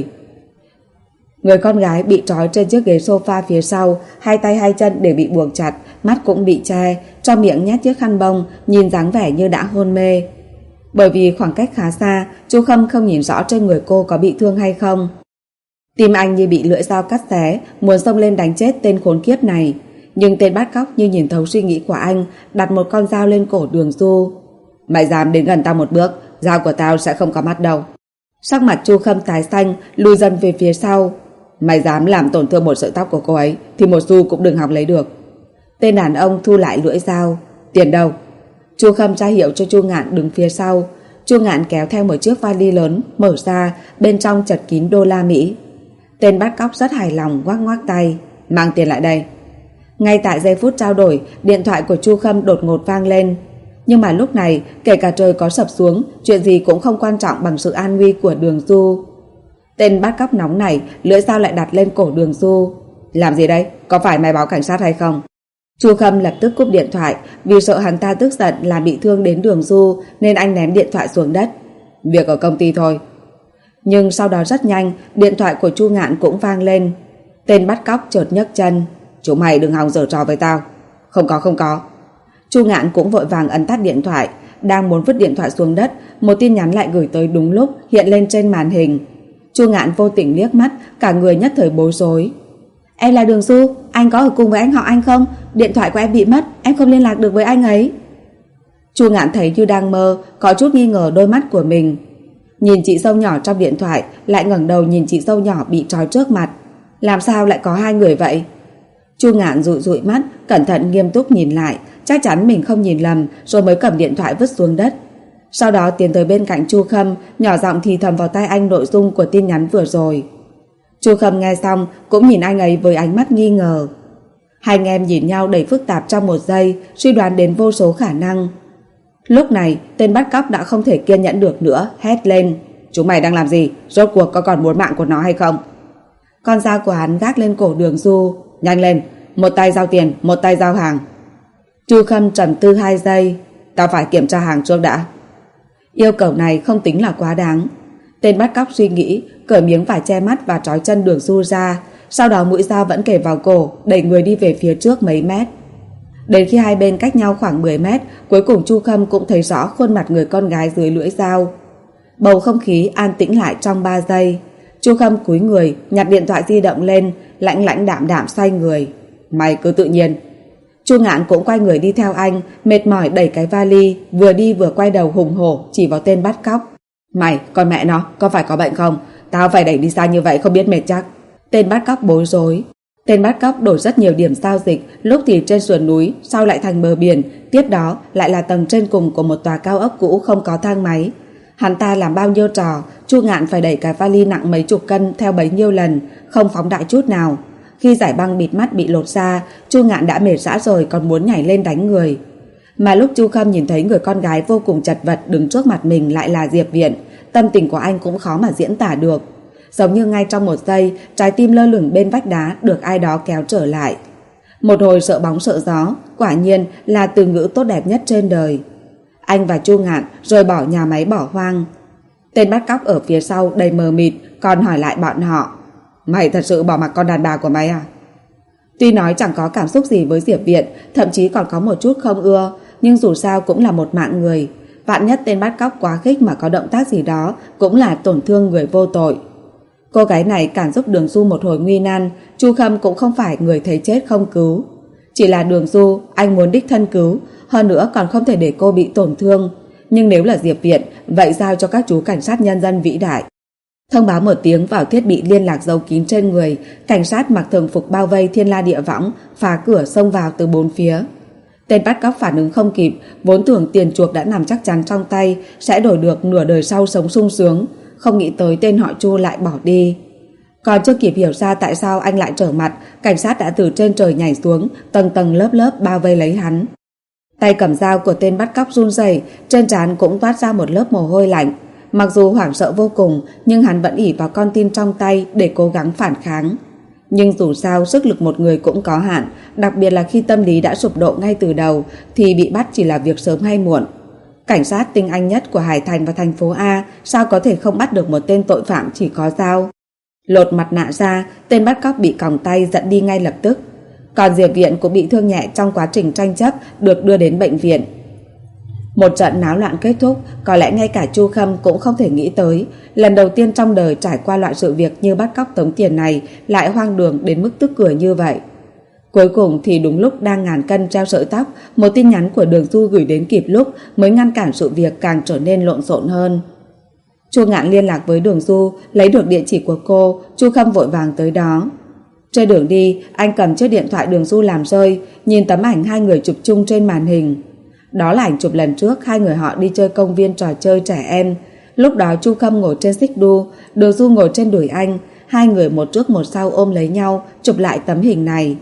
Người con gái bị trói trên chiếc ghế sofa phía sau, hai tay hai chân đều bị buộc chặt, mắt cũng bị che, trong miệng nhét chiếc khăn bông, nhìn dáng vẻ như đã hôn mê. Bởi vì khoảng cách khá xa, Chu Khâm không nhìn rõ trên người cô có bị thương hay không. Tim anh như bị lưỡi dao cắt xé, muốn xông lên đánh chết tên khốn kiếp này. Nhưng tên bắt cóc như nhìn thấu suy nghĩ của anh, đặt một con dao lên cổ Đường Du. Mày dám đến gần tao một bước, dao của tao sẽ không có mắt đâu. Sắc mặt Chu Khâm tái xanh, lùi dần về phía sau. Mày dám làm tổn thương một sợi tóc của cô ấy thì một xu cũng đừng hòng lấy được. Tên đàn ông thu lại lưỡi dao. Tiền đâu? Chu Khâm ra hiệu cho Chu Ngạn đứng phía sau. Chu Ngạn kéo theo một chiếc vali lớn, mở ra, bên trong chật kín đô la Mỹ. Tên bắt cóc rất hài lòng, ngoắc ngoắc tay. Mang tiền lại đây. Ngay tại giây phút trao đổi, điện thoại của Chu Khâm đột ngột vang lên. Nhưng mà lúc này, kể cả trời có sập xuống, chuyện gì cũng không quan trọng bằng sự an nguy của Đường Du. Tên bắt cóc nóng này, lưỡi dao lại đặt lên cổ Đường Du. Làm gì đây? Có phải mày báo cảnh sát hay không? Chu Khâm lập tức cúp điện thoại, vì sợ hắn ta tức giận làm bị thương đến Đường Du nên anh ném điện thoại xuống đất. Việc ở công ty thôi. Nhưng sau đó rất nhanh, điện thoại của Chu Ngạn cũng vang lên. Tên bắt cóc chợt nhấc chân. Chúng mày đừng hòng giở trò với tao. Không có không có. Chu Ngạn cũng vội vàng ấn tắt điện thoại. Đang muốn vứt điện thoại xuống đất, một tin nhắn lại gửi tới đúng lúc hiện lên trên màn hình. Chu Ngạn vô tình liếc mắt, cả người nhất thời bối rối. Em là Đường Du, anh có ở cùng với anh họ Anh không? Điện thoại của em bị mất, em không liên lạc được với anh ấy. Chu Ngạn thấy như đang mơ, có chút nghi ngờ đôi mắt của mình. Nhìn chị dâu nhỏ trong điện thoại, lại ngẩng đầu nhìn chị dâu nhỏ bị trói trước mặt. Làm sao lại có hai người vậy? Chu Ngạn dụi dụi mắt, cẩn thận nghiêm túc nhìn lại, chắc chắn mình không nhìn lầm, rồi mới cầm điện thoại vứt xuống đất. Sau đó tiến tới bên cạnh Chu Khâm, nhỏ giọng thì thầm vào tai anh nội dung của tin nhắn vừa rồi. Chu Khâm nghe xong cũng nhìn anh ấy với ánh mắt nghi ngờ. Hai anh em nhìn nhau đầy phức tạp trong một giây, suy đoán đến vô số khả năng. Lúc này tên bắt cóc đã không thể kiên nhẫn được nữa, hét lên. Chúng mày đang làm gì? Rốt cuộc có còn muốn mạng của nó hay không? Con dao của hắn gác lên cổ Đường Du. Nhanh lên, một tay giao tiền, một tay giao hàng. Chu Khâm trầm tư hai giây. Tao phải kiểm tra hàng trước đã. Yêu cầu này không tính là quá đáng. Tên bắt cóc suy nghĩ, cởi miếng vải che mắt và trói chân Đường Du ra. Sau đó mũi dao vẫn kề vào cổ, đẩy người đi về phía trước mấy mét. Đến khi hai bên cách nhau khoảng mười mét, cuối cùng Chu Khâm cũng thấy rõ khuôn mặt người con gái dưới lưỡi dao. Bầu không khí an tĩnh lại trong ba giây. Chu Khâm cúi người, nhặt điện thoại di động lên, lãnh lãnh đạm đạm xoay người. Mày cứ tự nhiên. Chu Ngạn cũng quay người đi theo anh, mệt mỏi đẩy cái vali, vừa đi vừa quay đầu hùng hổ chỉ vào tên bắt cóc. Mày, con mẹ nó, có phải có bệnh không? Tao phải đẩy đi xa như vậy không biết mệt chắc. Tên bắt cóc bối rối. Tên bắt cóc đổi rất nhiều điểm giao dịch, lúc thì trên sườn núi, sau lại thành bờ biển, tiếp đó lại là tầng trên cùng của một tòa cao ốc cũ không có thang máy. Hắn ta làm bao nhiêu trò, Chu Ngạn phải đẩy cái vali nặng mấy chục cân theo bấy nhiêu lần, không phóng đại chút nào. Khi giải băng bịt mắt bị lột ra, Chu Ngạn đã mệt rã rồi còn muốn nhảy lên đánh người. Mà lúc Chu Khâm nhìn thấy người con gái vô cùng chật vật đứng trước mặt mình lại là Diệp Viện, tâm tình của anh cũng khó mà diễn tả được. Giống như ngay trong một giây, trái tim lơ lửng bên vách đá được ai đó kéo trở lại. Một hồi sợ bóng sợ gió, quả nhiên là từ ngữ tốt đẹp nhất trên đời. Anh và Chu Ngạn rời bỏ nhà máy bỏ hoang. Tên bắt cóc ở phía sau đầy mờ mịt, còn hỏi lại bọn họ. Mày thật sự bỏ mặc con đàn bà của mày à? Tuy nói chẳng có cảm xúc gì với Diệp Viện, thậm chí còn có một chút không ưa, nhưng dù sao cũng là một mạng người. Vạn nhất tên bắt cóc quá khích mà có động tác gì đó cũng là tổn thương người vô tội. Cô gái này càng giúp Đường Du một hồi nguy nan. Chu Khâm cũng không phải người thấy chết không cứu. Chỉ là Đường Du anh muốn đích thân cứu, hơn nữa còn không thể để cô bị tổn thương. Nhưng nếu là Diệp Viện, vậy giao cho các chú cảnh sát nhân dân vĩ đại. Thông báo một tiếng vào thiết bị liên lạc giấu kín trên người. Cảnh sát mặc thường phục bao vây thiên la địa võng, phá cửa xông vào từ bốn phía. Tên bắt cóc phản ứng không kịp, vốn tưởng tiền chuộc đã nằm chắc chắn trong tay, sẽ đổi được nửa đời sau sống sung sướng, không nghĩ tới tên họ Chu lại bỏ đi. Còn chưa kịp hiểu ra tại sao anh lại trở mặt, cảnh sát đã từ trên trời nhảy xuống, tầng tầng lớp lớp bao vây lấy hắn. Tay cầm dao của tên bắt cóc run rẩy, trên trán cũng toát ra một lớp mồ hôi lạnh. Mặc dù hoảng sợ vô cùng, nhưng hắn vẫn ỷ vào con tin trong tay để cố gắng phản kháng. Nhưng dù sao sức lực một người cũng có hạn, đặc biệt là khi tâm lý đã sụp đổ ngay từ đầu thì bị bắt chỉ là việc sớm hay muộn. Cảnh sát tinh anh nhất của Hải Thành và thành phố A sao có thể không bắt được một tên tội phạm chỉ có dao. Lột mặt nạ ra, tên bắt cóc bị còng tay dẫn đi ngay lập tức. Còn Diệp Viện cũng bị thương nhẹ trong quá trình tranh chấp, được đưa đến bệnh viện. Một trận náo loạn kết thúc, có lẽ ngay cả Chu Khâm cũng không thể nghĩ tới, lần đầu tiên trong đời trải qua loại sự việc như bắt cóc tống tiền này lại hoang đường đến mức tức cười như vậy. Cuối cùng thì đúng lúc đang ngàn cân treo sợi tóc, một tin nhắn của Đường Du gửi đến kịp lúc mới ngăn cản sự việc càng trở nên lộn xộn hơn. Chu Ngạn liên lạc với Đường Du, lấy được địa chỉ của cô, Chu Khâm vội vàng tới đó. Trên đường đi, anh cầm chiếc điện thoại Đường Du làm rơi, nhìn tấm ảnh hai người chụp chung trên màn hình. Đó là ảnh chụp lần trước hai người họ đi chơi công viên trò chơi trẻ em. Lúc đó Chu Khâm ngồi trên xích đu, Đường Du ngồi trên đùi anh, hai người một trước một sau ôm lấy nhau, chụp lại tấm hình này.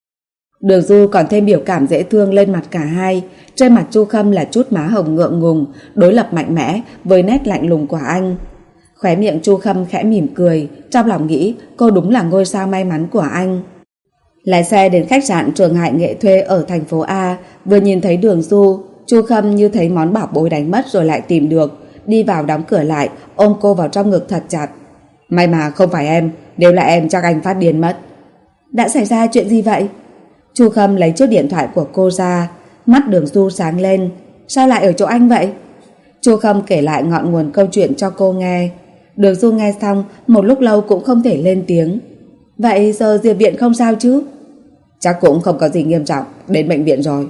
Đường Du còn thêm biểu cảm dễ thương lên mặt cả hai. Trên mặt Chu Khâm là chút má hồng ngượng ngùng, đối lập mạnh mẽ với nét lạnh lùng của anh. Khóe miệng Chu Khâm khẽ mỉm cười, trong lòng nghĩ cô đúng là ngôi sao may mắn của anh. Lái xe đến khách sạn Trường Hải Nghệ thuê ở thành phố A, vừa nhìn thấy Đường Du, Chu Khâm như thấy món bảo bối đánh mất rồi lại tìm được, đi vào đóng cửa lại, ôm cô vào trong ngực thật chặt. May mà không phải em, nếu là em chắc anh phát điên mất. Đã xảy ra chuyện gì vậy? Chu Khâm lấy chiếc điện thoại của cô ra, mắt Đường Du sáng lên. Sao lại ở chỗ anh vậy? Chu Khâm kể lại ngọn nguồn câu chuyện cho cô nghe. Đường Du nghe xong, một lúc lâu cũng không thể lên tiếng. Vậy giờ Diệp Viện không sao chứ? Chắc cũng không có gì nghiêm trọng, đến bệnh viện rồi.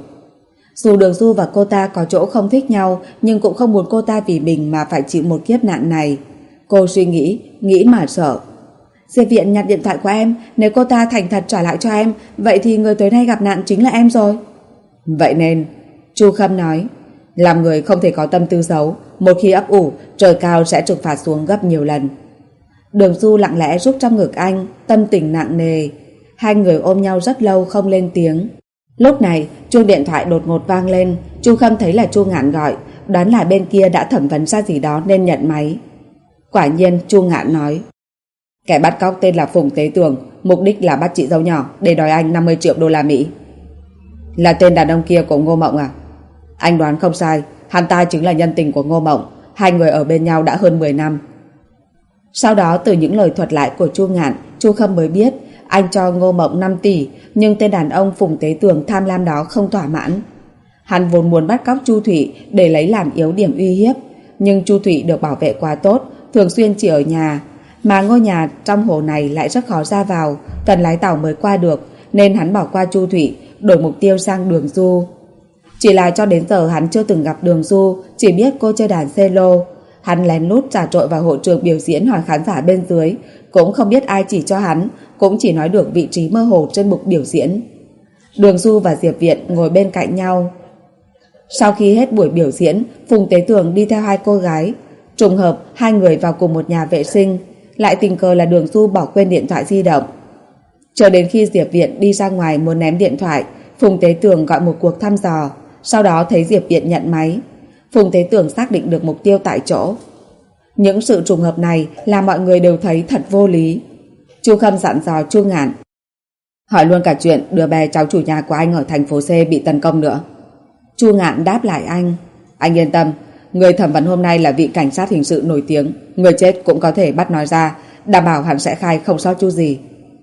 Dù Đường Du và cô ta có chỗ không thích nhau, nhưng cũng không muốn cô ta vì mình mà phải chịu một kiếp nạn này. Cô suy nghĩ, nghĩ mà sợ. Diệp Viện nhặt điện thoại của em, nếu cô ta thành thật trả lại cho em, vậy thì người tối nay gặp nạn chính là em rồi. Vậy nên, Chu Khâm nói, làm người không thể có tâm tư xấu, một khi ấp ủ, trời cao sẽ trừng phạt xuống gấp nhiều lần. Đường Du lặng lẽ rúc trong ngực anh, tâm tình nặng nề. Hai người ôm nhau rất lâu không lên tiếng. Lúc này, chuông điện thoại đột ngột vang lên. Chu Khâm thấy là Chu Ngạn gọi, đoán là bên kia đã thẩm vấn ra gì đó nên nhận máy. Quả nhiên, Chu Ngạn nói, kẻ bắt cóc tên là Phùng Tế Tường, mục đích là bắt chị dâu nhỏ để đòi anh năm mươi triệu đô la Mỹ. Là tên đàn ông kia của Ngô Mộng à? Anh đoán không sai, hắn ta chính là nhân tình của Ngô Mộng. Hai người ở bên nhau đã hơn mười năm. Sau đó từ những lời thuật lại của Chu Ngạn, Chu Khâm mới biết anh cho Ngô Mộng năm tỷ, nhưng tên đàn ông Phùng Tế Tường tham lam đó không thỏa mãn. Hắn vốn muốn bắt cóc Chu Thủy để lấy làm yếu điểm uy hiếp, nhưng Chu Thủy được bảo vệ quá tốt, thường xuyên chỉ ở nhà, mà ngôi nhà trong hồ này lại rất khó ra vào, cần lái tàu mới qua được, nên hắn bỏ qua Chu Thủy, đổi mục tiêu sang Đường Du. Chỉ là cho đến giờ hắn chưa từng gặp Đường Du, chỉ biết cô chơi đàn cello. Hắn lén lút trà trội vào hội trường biểu diễn hỏi khán giả bên dưới, cũng không biết ai chỉ cho hắn, cũng chỉ nói được vị trí mơ hồ trên mục biểu diễn. Đường Du và Diệp Viện ngồi bên cạnh nhau. Sau khi hết buổi biểu diễn, Phùng Tế Tường đi theo hai cô gái. Trùng hợp hai người vào cùng một nhà vệ sinh, lại tình cờ là Đường Du bỏ quên điện thoại di động. Chờ đến khi Diệp Viện đi ra ngoài muốn ném điện thoại, Phùng Tế Tường gọi một cuộc thăm dò, sau đó thấy Diệp Viện nhận máy. Phùng Tế Tường xác định được mục tiêu tại chỗ. Những sự trùng hợp này làm mọi người đều thấy thật vô lý. Chu Khâm dặn dò Chu Ngạn, hỏi luôn cả chuyện đứa bé cháu chủ nhà của anh ở thành phố C bị tấn công nữa. Chu Ngạn đáp lại anh, anh yên tâm, người thẩm vấn hôm nay là vị cảnh sát hình sự nổi tiếng, người chết cũng có thể bắt nói ra, đảm bảo hắn sẽ khai không sót chút gì.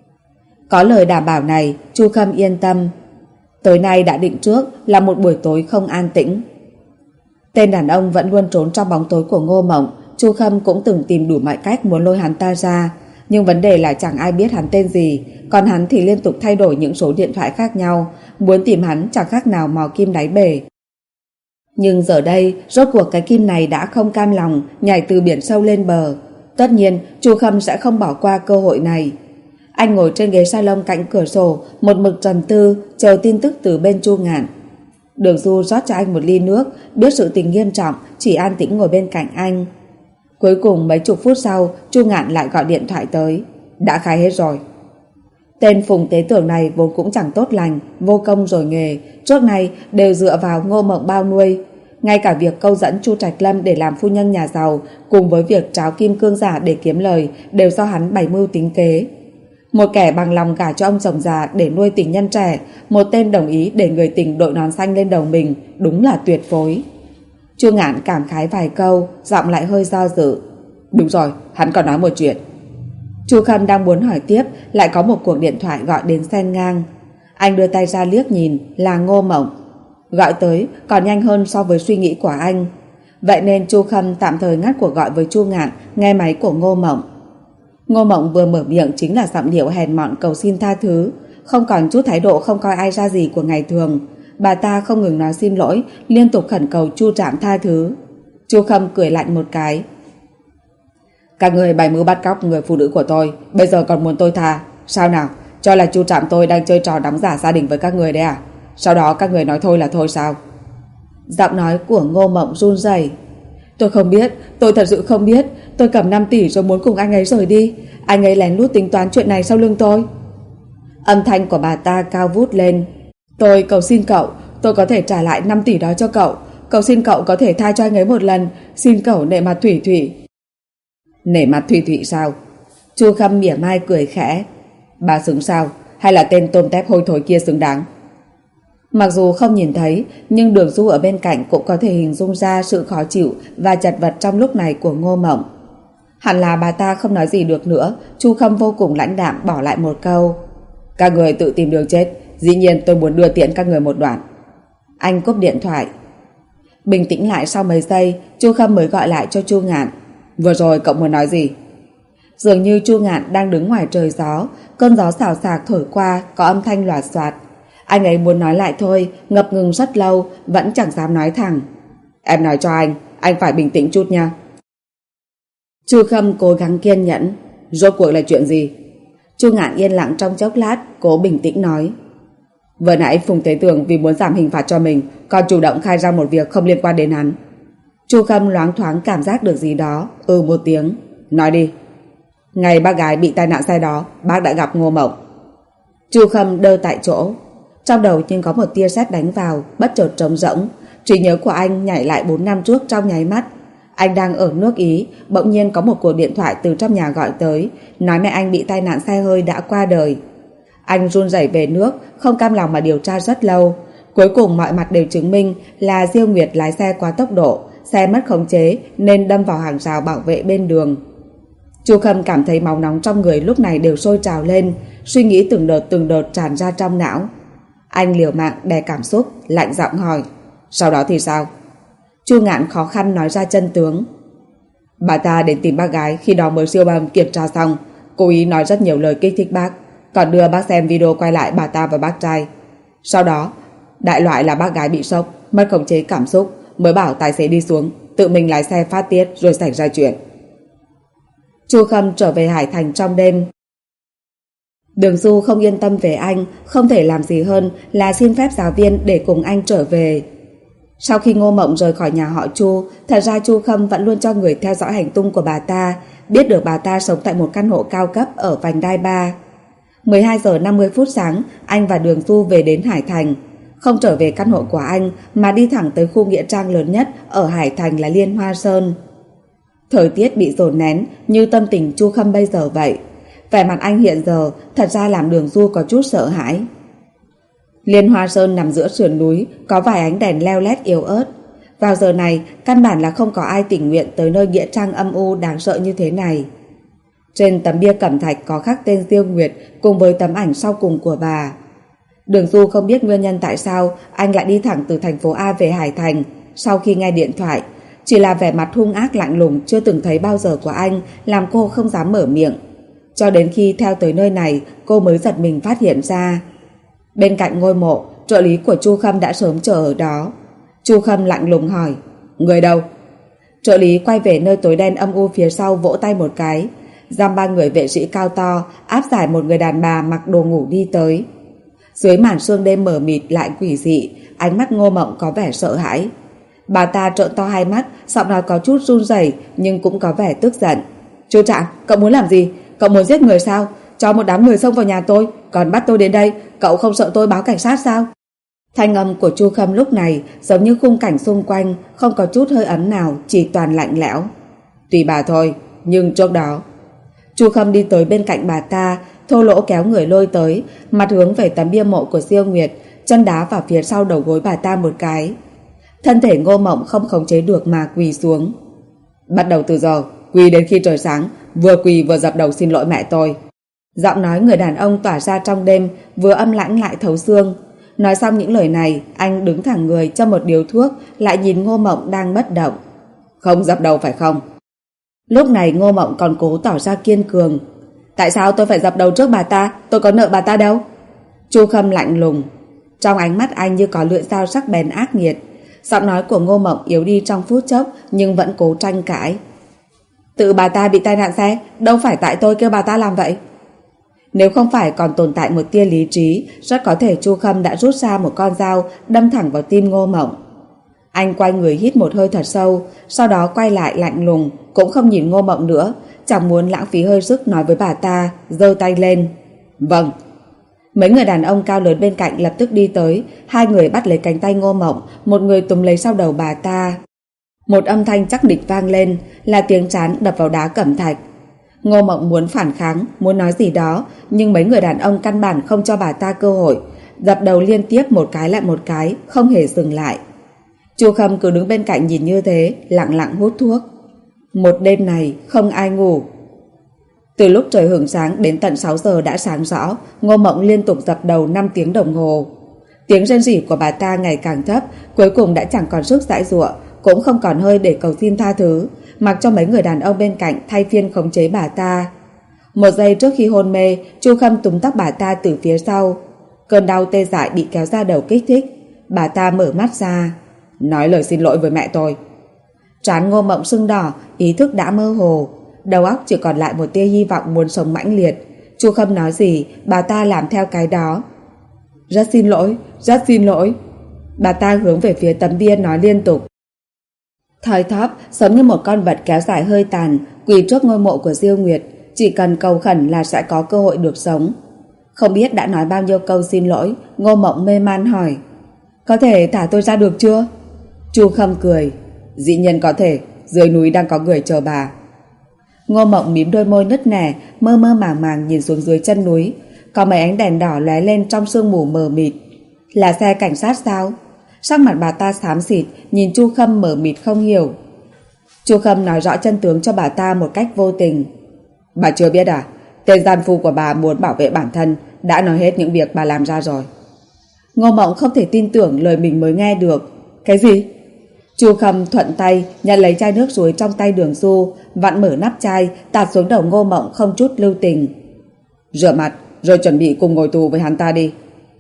Có lời đảm bảo này, Chu Khâm yên tâm. Tối nay đã định trước là một buổi tối không an tĩnh. Tên đàn ông vẫn luôn trốn trong bóng tối của Ngô Mộng. Chu Khâm cũng từng tìm đủ mọi cách muốn lôi hắn ta ra, nhưng vấn đề là chẳng ai biết hắn tên gì, còn hắn thì liên tục thay đổi những số điện thoại khác nhau, muốn tìm hắn chẳng khác nào mò kim đáy bể. Nhưng giờ đây, rốt cuộc cái kim này đã không cam lòng nhảy từ biển sâu lên bờ. Tất nhiên, Chu Khâm sẽ không bỏ qua cơ hội này. Anh ngồi trên ghế salon cạnh cửa sổ, một mực trầm tư, chờ tin tức từ bên Chu Ngạn. Đường Du rót cho anh một ly nước, biết sự tình nghiêm trọng, chỉ an tĩnh ngồi bên cạnh anh. Cuối cùng mấy chục phút sau, Chu Ngạn lại gọi điện thoại tới. Đã khai hết rồi. Tên Phùng Tế Tưởng này vốn cũng chẳng tốt lành, vô công rồi nghề, trước nay đều dựa vào Ngô Mộng bao nuôi. Ngay cả việc câu dẫn Chu Trạch Lâm để làm phu nhân nhà giàu, cùng với việc tráo kim cương giả để kiếm lời, đều do hắn bày mưu tính kế. Một kẻ bằng lòng gả cho ông chồng già để nuôi tình nhân trẻ, một tên đồng ý để người tình đội nón xanh lên đầu mình, đúng là tuyệt phối. Chu Ngạn cảm khái vài câu, giọng lại hơi do dự. Đúng rồi, hắn còn nói một chuyện. Chu Khâm đang muốn hỏi tiếp, lại có một cuộc điện thoại gọi đến xen ngang. Anh đưa tay ra liếc nhìn, là Ngô Mộng. Gọi tới còn nhanh hơn so với suy nghĩ của anh. Vậy nên Chu Khâm tạm thời ngắt cuộc gọi với Chu Ngạn, nghe máy của Ngô Mộng. Ngô Mộng vừa mở miệng chính là giọng điệu hèn mọn cầu xin tha thứ, không còn chút thái độ không coi ai ra gì của ngày thường. Bà ta không ngừng nói xin lỗi, liên tục khẩn cầu Chu Trạm tha thứ. Chu Khâm cười lạnh một cái. Các người bày mưu bắt cóc người phụ nữ của tôi, bây giờ còn muốn tôi tha? Sao nào, cho là Chu Trạm tôi đang chơi trò đóng giả gia đình với các người đấy à? Sau đó các người nói thôi là thôi sao? Giọng nói của Ngô Mộng run rẩy. Tôi không biết, tôi thật sự không biết. Tôi cầm năm tỷ rồi muốn cùng anh ấy rời đi. Anh ấy lén lút tính toán chuyện này sau lưng tôi. Âm thanh của bà ta cao vút lên. Tôi cầu xin cậu, tôi có thể trả lại năm tỷ đó cho cậu. Cầu xin cậu có thể tha cho anh ấy một lần. Xin cậu nể mặt Thủy Thủy. Nể mặt Thủy Thủy sao? Chu Khâm mỉa mai cười khẽ. Bà xứng sao? Hay là tên tôm tép hôi thối kia xứng đáng? Mặc dù không nhìn thấy, nhưng Đường Du ở bên cạnh cũng có thể hình dung ra sự khó chịu và chật vật trong lúc này của Ngô Mộng. Hẳn là bà ta không nói gì được nữa. Chu Khâm vô cùng lãnh đạm bỏ lại một câu. Các người tự tìm đường chết, dĩ nhiên tôi muốn đưa tiễn các người một đoạn. Anh cúp điện thoại. Bình tĩnh lại sau mấy giây, Chu Khâm mới gọi lại cho Chu Ngạn. Vừa rồi cậu muốn nói gì? Dường như Chu Ngạn đang đứng ngoài trời gió, cơn gió xào xạc thổi qua, có âm thanh loạt xoạt. Anh ấy muốn nói lại thôi, ngập ngừng rất lâu, vẫn chẳng dám nói thẳng. Em nói cho anh, anh phải bình tĩnh chút nha. Chu Khâm cố gắng kiên nhẫn. Rốt cuộc là chuyện gì? Chu Ngạn yên lặng trong chốc lát, cố bình tĩnh nói. Vừa nãy Phùng Tế Tường vì muốn giảm hình phạt cho mình, còn chủ động khai ra một việc không liên quan đến hắn. Chu Khâm loáng thoáng cảm giác được gì đó, ừ một tiếng. Nói đi. Ngày bác gái bị tai nạn xe đó, bác đã gặp Ngô Mộng. Chu Khâm đơ tại chỗ. Trong đầu nhưng có một tia sét đánh vào, bất chợt trống rỗng. Trí nhớ của anh nhảy lại bốn năm trước trong nháy mắt. Anh đang ở nước Ý, bỗng nhiên có một cuộc điện thoại từ trong nhà gọi tới, nói mẹ anh bị tai nạn xe hơi đã qua đời. Anh run rẩy về nước, không cam lòng mà điều tra rất lâu. Cuối cùng mọi mặt đều chứng minh là Diêu Nguyệt lái xe quá tốc độ, xe mất khống chế nên đâm vào hàng rào bảo vệ bên đường. Chu Khâm cảm thấy máu nóng trong người lúc này đều sôi trào lên, suy nghĩ từng đợt từng đợt tràn ra trong não. Anh liều mạng đè cảm xúc, lạnh giọng hỏi. Sau đó thì sao? Chu Ngạn khó khăn nói ra chân tướng. Bà ta đến tìm bác gái, khi đó mới siêu âm kiểm tra xong, cố ý nói rất nhiều lời kích thích bác, còn đưa bác xem video quay lại bà ta và bác trai. Sau đó, đại loại là bác gái bị sốc, mất khống chế cảm xúc, mới bảo tài xế đi xuống, tự mình lái xe phát tiết rồi xảy ra chuyện. Chu Khâm trở về Hải Thành trong đêm. Đường Du không yên tâm về anh, không thể làm gì hơn là xin phép giáo viên để cùng anh trở về. Sau khi Ngô Mộng rời khỏi nhà họ Chu, thật ra Chu Khâm vẫn luôn cho người theo dõi hành tung của bà ta, biết được bà ta sống tại một căn hộ cao cấp ở vành đai ba. mười hai giờ năm mươi phút sáng, anh và Đường Du về đến Hải Thành. Không trở về căn hộ của anh mà đi thẳng tới khu nghĩa trang lớn nhất ở Hải Thành là Liên Hoa Sơn. Thời tiết bị dồn nén như tâm tình Chu Khâm bây giờ vậy. Vẻ mặt anh hiện giờ thật ra làm Đường Du có chút sợ hãi. Liên Hoa Sơn nằm giữa sườn núi, có vài ánh đèn leo lét yếu ớt. Vào giờ này, căn bản là không có ai tình nguyện tới nơi nghĩa trang âm u đáng sợ như thế này. Trên tấm bia cẩm thạch có khắc tên Diêu Nguyệt cùng với tấm ảnh sau cùng của bà. Đường Du không biết nguyên nhân tại sao anh lại đi thẳng từ thành phố A về Hải Thành sau khi nghe điện thoại. Chỉ là vẻ mặt hung ác lạnh lùng chưa từng thấy bao giờ của anh làm cô không dám mở miệng. Cho đến khi theo tới nơi này, cô mới giật mình phát hiện ra. Bên cạnh ngôi mộ, trợ lý của Chu Khâm đã sớm chờ ở đó. Chu Khâm lạnh lùng hỏi, người đâu? Trợ lý quay về nơi tối đen âm u phía sau, vỗ tay một cái. Dăm ba người vệ sĩ cao to áp giải một người đàn bà mặc đồ ngủ đi tới. Dưới màn sương đêm mờ mịt lại quỷ dị, ánh mắt Ngô Mộng có vẻ sợ hãi. Bà ta trợn to hai mắt, giọng nói có chút run rẩy nhưng cũng có vẻ tức giận. Chú Trạng, cậu muốn làm gì? Cậu muốn giết người sao? Cho một đám người xông vào nhà tôi, còn bắt tôi đến đây, cậu không sợ tôi báo cảnh sát sao? Thanh âm của Chu Khâm lúc này giống như khung cảnh xung quanh, không có chút hơi ấm nào, chỉ toàn lạnh lẽo. Tùy bà thôi, nhưng trước đó... Chu Khâm đi tới bên cạnh bà ta, thô lỗ kéo người lôi tới, mặt hướng về tấm bia mộ của Diêu Nguyệt, chân đá vào phía sau đầu gối bà ta một cái. Thân thể Ngô Mộng không khống chế được mà quỳ xuống. Bắt đầu từ giờ, quỳ đến khi trời sáng, vừa quỳ vừa dập đầu xin lỗi mẹ tôi. Giọng nói người đàn ông tỏa ra trong đêm, vừa âm lãnh lại thấu xương. Nói xong những lời này, anh đứng thẳng người châm một điếu thuốc, lại nhìn Ngô Mộng đang bất động. Không dập đầu phải không? Lúc này Ngô Mộng còn cố tỏ ra kiên cường. Tại sao tôi phải dập đầu trước bà ta? Tôi có nợ bà ta đâu? Chu Khâm lạnh lùng. Trong ánh mắt anh như có lưỡi dao sắc bén ác nghiệt. Giọng nói của Ngô Mộng yếu đi trong phút chốc, nhưng vẫn cố tranh cãi. Tự bà ta bị tai nạn xe, đâu phải tại tôi kêu bà ta làm vậy. Nếu không phải còn tồn tại một tia lý trí, rất có thể Chu Khâm đã rút ra một con dao đâm thẳng vào tim Ngô Mộng. Anh quay người hít một hơi thật sâu, sau đó quay lại lạnh lùng, cũng không nhìn Ngô Mộng nữa, chẳng muốn lãng phí hơi sức nói với bà ta, giơ tay lên. Vâng. Mấy người đàn ông cao lớn bên cạnh lập tức đi tới, hai người bắt lấy cánh tay Ngô Mộng, một người túm lấy sau đầu bà ta. Một âm thanh chắc nịch vang lên, là tiếng trán đập vào đá cẩm thạch. Ngô Mộng muốn phản kháng, muốn nói gì đó, nhưng mấy người đàn ông căn bản không cho bà ta cơ hội, dập đầu liên tiếp một cái lại một cái, không hề dừng lại. Chu Khâm cứ đứng bên cạnh nhìn như thế, lặng lặng hút thuốc. Một đêm này không ai ngủ. Từ lúc trời hửng sáng đến tận sáu giờ đã sáng rõ, Ngô Mộng liên tục dập đầu năm tiếng đồng hồ. Tiếng rên rỉ của bà ta ngày càng thấp, cuối cùng đã chẳng còn sức giãy giụa, cũng không còn hơi để cầu xin tha thứ, mặc cho mấy người đàn ông bên cạnh thay phiên khống chế bà ta. Một giây trước khi hôn mê, Chu Khâm túm tóc bà ta từ phía sau. Cơn đau tê dại bị kéo ra đầu kích thích. Bà ta mở mắt ra. Nói lời xin lỗi với mẹ tôi. Trán Ngô Mộng sưng đỏ, ý thức đã mơ hồ, đầu óc chỉ còn lại một tia hy vọng muốn sống mãnh liệt. Chu Khâm nói gì, bà ta làm theo cái đó. Rất xin lỗi, rất xin lỗi. Bà ta hướng về phía tấm bia nói liên tục. Thoi thóp, giống như một con vật kéo dài hơi tàn, quỳ trước ngôi mộ của Diêu Nguyệt, chỉ cần cầu khẩn là sẽ có cơ hội được sống. Không biết đã nói bao nhiêu câu xin lỗi, Ngô Mộng mê man hỏi. Có thể thả tôi ra được chưa? Chu Khâm cười. Dĩ nhiên có thể, dưới núi đang có người chờ bà. Ngô Mộng mím đôi môi nứt nẻ, mơ mơ màng màng nhìn xuống dưới chân núi. Có mấy ánh đèn đỏ lóe lên trong sương mù mờ mịt. Là xe cảnh sát sao? Sắc mặt bà ta xám xịt, nhìn Chu Khâm mờ mịt không hiểu. Chu Khâm nói rõ chân tướng cho bà ta một cách vô tình. Bà chưa biết à? Tên gian phu của bà muốn bảo vệ bản thân, đã nói hết những việc bà làm ra rồi. Ngô Mộng không thể tin tưởng lời mình mới nghe được. Cái gì? Chu Khâm thuận tay nhận lấy chai nước suối trong tay Đường Du, vặn mở nắp chai, tạt xuống đầu Ngô Mộng không chút lưu tình. Rửa mặt rồi chuẩn bị cùng ngồi tù với hắn ta đi.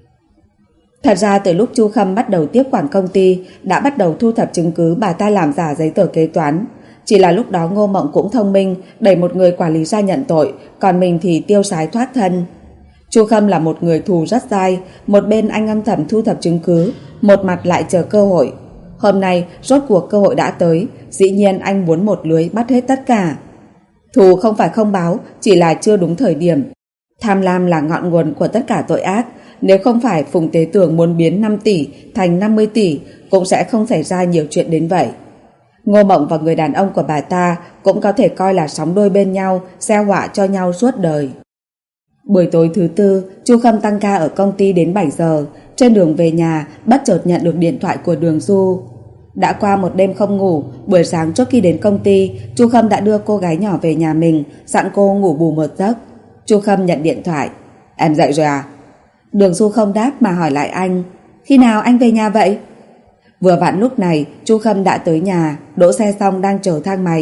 Thật ra từ lúc Chu Khâm bắt đầu tiếp quản công ty, đã bắt đầu thu thập chứng cứ bà ta làm giả giấy tờ kế toán. Chỉ là lúc đó Ngô Mộng cũng thông minh, đẩy một người quản lý ra nhận tội, còn mình thì tiêu sái thoát thân. Chu Khâm là một người thù rất dai, một bên anh âm thầm thu thập chứng cứ, một mặt lại chờ cơ hội. Hôm nay rốt cuộc cơ hội đã tới, dĩ nhiên anh muốn một lưới bắt hết tất cả. Thù không phải không báo, chỉ là chưa đúng thời điểm. Tham lam là ngọn nguồn của tất cả tội ác. Nếu không phải Phùng Tế Tường muốn biến năm tỷ thành năm mươi tỷ, cũng sẽ không xảy ra nhiều chuyện đến vậy. Ngô Mộng và người đàn ông của bà ta cũng có thể coi là sóng đôi bên nhau, gieo họa cho nhau suốt đời. Buổi tối thứ tư, Chu Khâm tăng ca ở công ty đến bảy giờ. Trên đường về nhà, bất chợt nhận được điện thoại của Đường Du. Đã qua một đêm không ngủ, buổi sáng trước khi đến công ty, Chu Khâm đã đưa cô gái nhỏ về nhà mình, dặn cô ngủ bù một giấc. Chu Khâm nhận điện thoại. Em dậy rồi à? Đường Du không đáp mà hỏi lại anh. Khi nào anh về nhà vậy? Vừa vặn lúc này Chu Khâm đã tới nhà, đỗ xe xong đang chờ thang máy.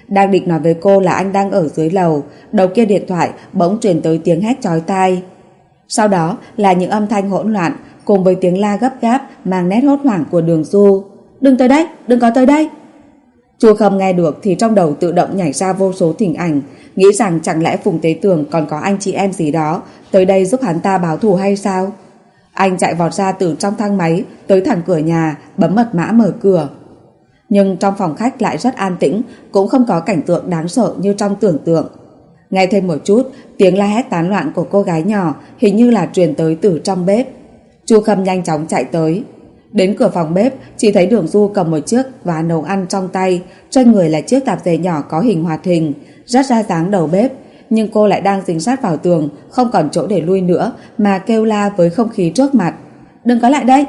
Đang định nói với cô là anh đang ở dưới lầu, đầu kia điện thoại bỗng truyền tới tiếng hét chói tai. Sau đó là những âm thanh hỗn loạn cùng với tiếng la gấp gáp mang nét hốt hoảng của Đường Du. Đừng tới đây, đừng có tới đây. Chu Khâm nghe được thì trong đầu tự động nhảy ra vô số hình ảnh, nghĩ rằng chẳng lẽ Phùng Tế Tường còn có anh chị em gì đó tới đây giúp hắn ta báo thù hay sao. Anh chạy vọt ra từ trong thang máy tới thẳng cửa nhà, bấm mật mã mở cửa. Nhưng trong phòng khách lại rất an tĩnh, cũng không có cảnh tượng đáng sợ như trong tưởng tượng. Nghe thêm một chút, tiếng la hét tán loạn của cô gái nhỏ hình như là truyền tới từ trong bếp. Chu Khâm nhanh chóng chạy tới. Đến cửa phòng bếp, chỉ thấy Đường Du cầm một chiếc vá nấu ăn trong tay, trên người là chiếc tạp dề nhỏ có hình hoạt hình, rất ra dáng đầu bếp. Nhưng cô lại đang dính sát vào tường, không còn chỗ để lui nữa, mà kêu la với không khí trước mặt. Đừng có lại đây!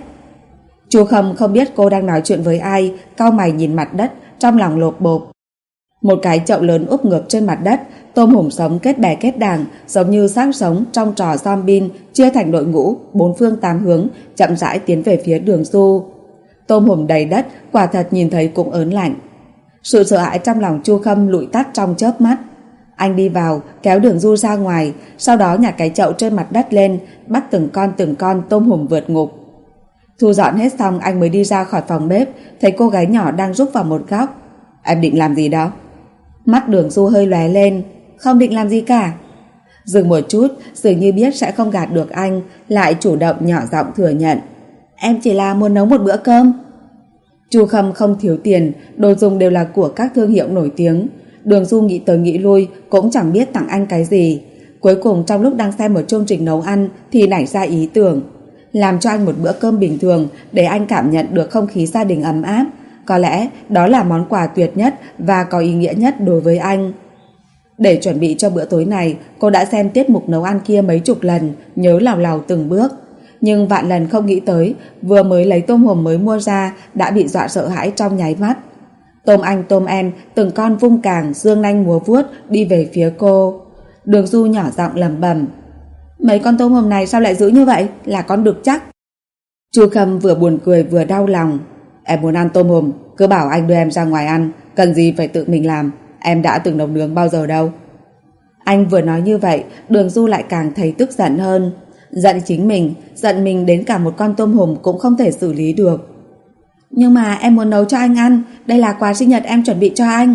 Chu Khâm không biết cô đang nói chuyện với ai, cau mày nhìn mặt đất, trong lòng lột bột. Một cái chậu lớn úp ngược trên mặt đất, tôm hùm sống kết bè kết đảng, giống như xác sống trong trò zombie, chia thành đội ngũ, bốn phương tám hướng, chậm rãi tiến về phía Đường Du. Tôm hùm đầy đất, quả thật nhìn thấy cũng ớn lạnh. Sự sợ hãi trong lòng Chu Khâm lụi tắt trong chớp mắt. Anh đi vào, kéo Đường Du ra ngoài, sau đó nhặt cái chậu trên mặt đất lên, bắt từng con từng con tôm hùm vượt ngục. Thu dọn hết xong anh mới đi ra khỏi phòng bếp, thấy cô gái nhỏ đang rúc vào một góc. Em định làm gì đó? Mắt Đường Du hơi lóe lên. Không định làm gì cả. Dừng một chút, dường như biết sẽ không gạt được anh, lại chủ động nhỏ giọng thừa nhận. Em chỉ là muốn nấu một bữa cơm. Chu Khâm không thiếu tiền, đồ dùng đều là của các thương hiệu nổi tiếng. Đường Du nghĩ tới nghĩ lui cũng chẳng biết tặng anh cái gì. Cuối cùng trong lúc đang xem một chương trình nấu ăn thì nảy ra ý tưởng làm cho anh một bữa cơm bình thường để anh cảm nhận được không khí gia đình ấm áp. Có lẽ đó là món quà tuyệt nhất và có ý nghĩa nhất đối với anh. Để chuẩn bị cho bữa tối này, cô đã xem tiết mục nấu ăn kia mấy chục lần, nhớ lào lào từng bước. Nhưng vạn lần không nghĩ tới, vừa mới lấy tôm hùm mới mua ra đã bị dọa sợ hãi trong nháy mắt. Tôm anh tôm em, từng con vung càng, dương nanh múa vuốt đi về phía cô. Đường Du nhỏ giọng lẩm bẩm. Mấy con tôm hùm này sao lại dữ như vậy? Là con đực chắc. Chu Khâm vừa buồn cười vừa đau lòng. Em muốn ăn tôm hùm, cứ bảo anh đưa em ra ngoài ăn, cần gì phải tự mình làm. Em đã từng nấu nướng bao giờ đâu. Anh vừa nói như vậy, Đường Du lại càng thấy tức giận hơn. Giận chính mình, giận mình đến cả một con tôm hùm cũng không thể xử lý được. Nhưng mà em muốn nấu cho anh ăn, đây là quà sinh nhật em chuẩn bị cho anh.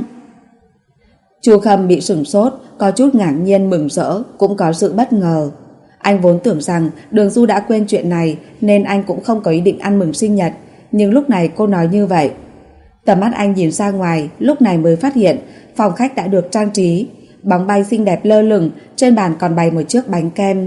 Chu Khâm bị sửng sốt, có chút ngạc nhiên mừng rỡ, cũng có sự bất ngờ. Anh vốn tưởng rằng Đường Du đã quên chuyện này nên anh cũng không có ý định ăn mừng sinh nhật, nhưng lúc này cô nói như vậy. Tầm mắt anh nhìn ra ngoài, lúc này mới phát hiện phòng khách đã được trang trí, bóng bay xinh đẹp lơ lửng, trên bàn còn bày một chiếc bánh kem.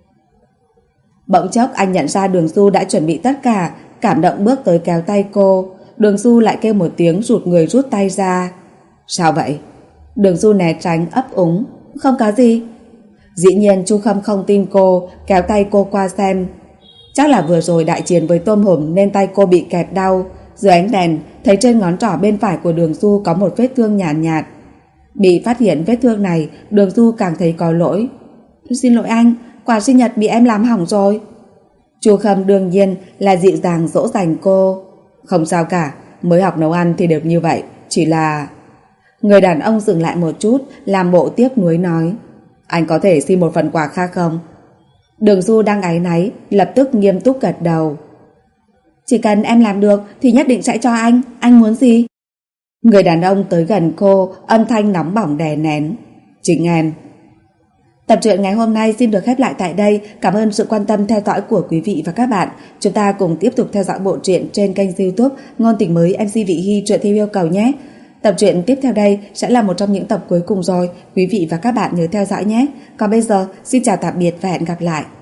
Bỗng chốc anh nhận ra Đường Du đã chuẩn bị tất cả, cảm động bước tới kéo tay cô. Đường Du lại kêu một tiếng rụt người rút tay ra. Sao vậy? Đường Du né tránh ấp úng. Không có gì. Dĩ nhiên Chu Khâm không tin cô, kéo tay cô qua xem. Chắc là vừa rồi đại chiến với tôm hùm nên tay cô bị kẹp đau. Dưới ánh đèn thấy trên ngón trỏ bên phải của Đường Du có một vết thương nhàn nhạt, nhạt. Bị phát hiện vết thương này, Đường Du càng thấy có lỗi. Xin lỗi anh, quà sinh nhật bị em làm hỏng rồi. Chu Khâm đương nhiên là dịu dàng dỗ dành cô. Không sao cả, mới học nấu ăn thì đều như vậy, chỉ là... Người đàn ông dừng lại một chút, làm bộ tiếc nuối nói. Anh có thể xin một phần quà khác không? Đường Du đang áy náy, lập tức nghiêm túc gật đầu. Chỉ cần em làm được thì nhất định sẽ cho anh. Anh muốn gì? Người đàn ông tới gần cô, âm thanh nóng bỏng đè nén. Chính em. Tập truyện ngày hôm nay xin được khép lại tại đây. Cảm ơn sự quan tâm theo dõi của quý vị và các bạn. Chúng ta cùng tiếp tục theo dõi bộ truyện trên kênh YouTube Ngôn Tình Mới em xê Vị Hy truyện theo yêu cầu nhé. Tập truyện tiếp theo đây sẽ là một trong những tập cuối cùng rồi. Quý vị và các bạn nhớ theo dõi nhé. Còn bây giờ, xin chào tạm biệt và hẹn gặp lại.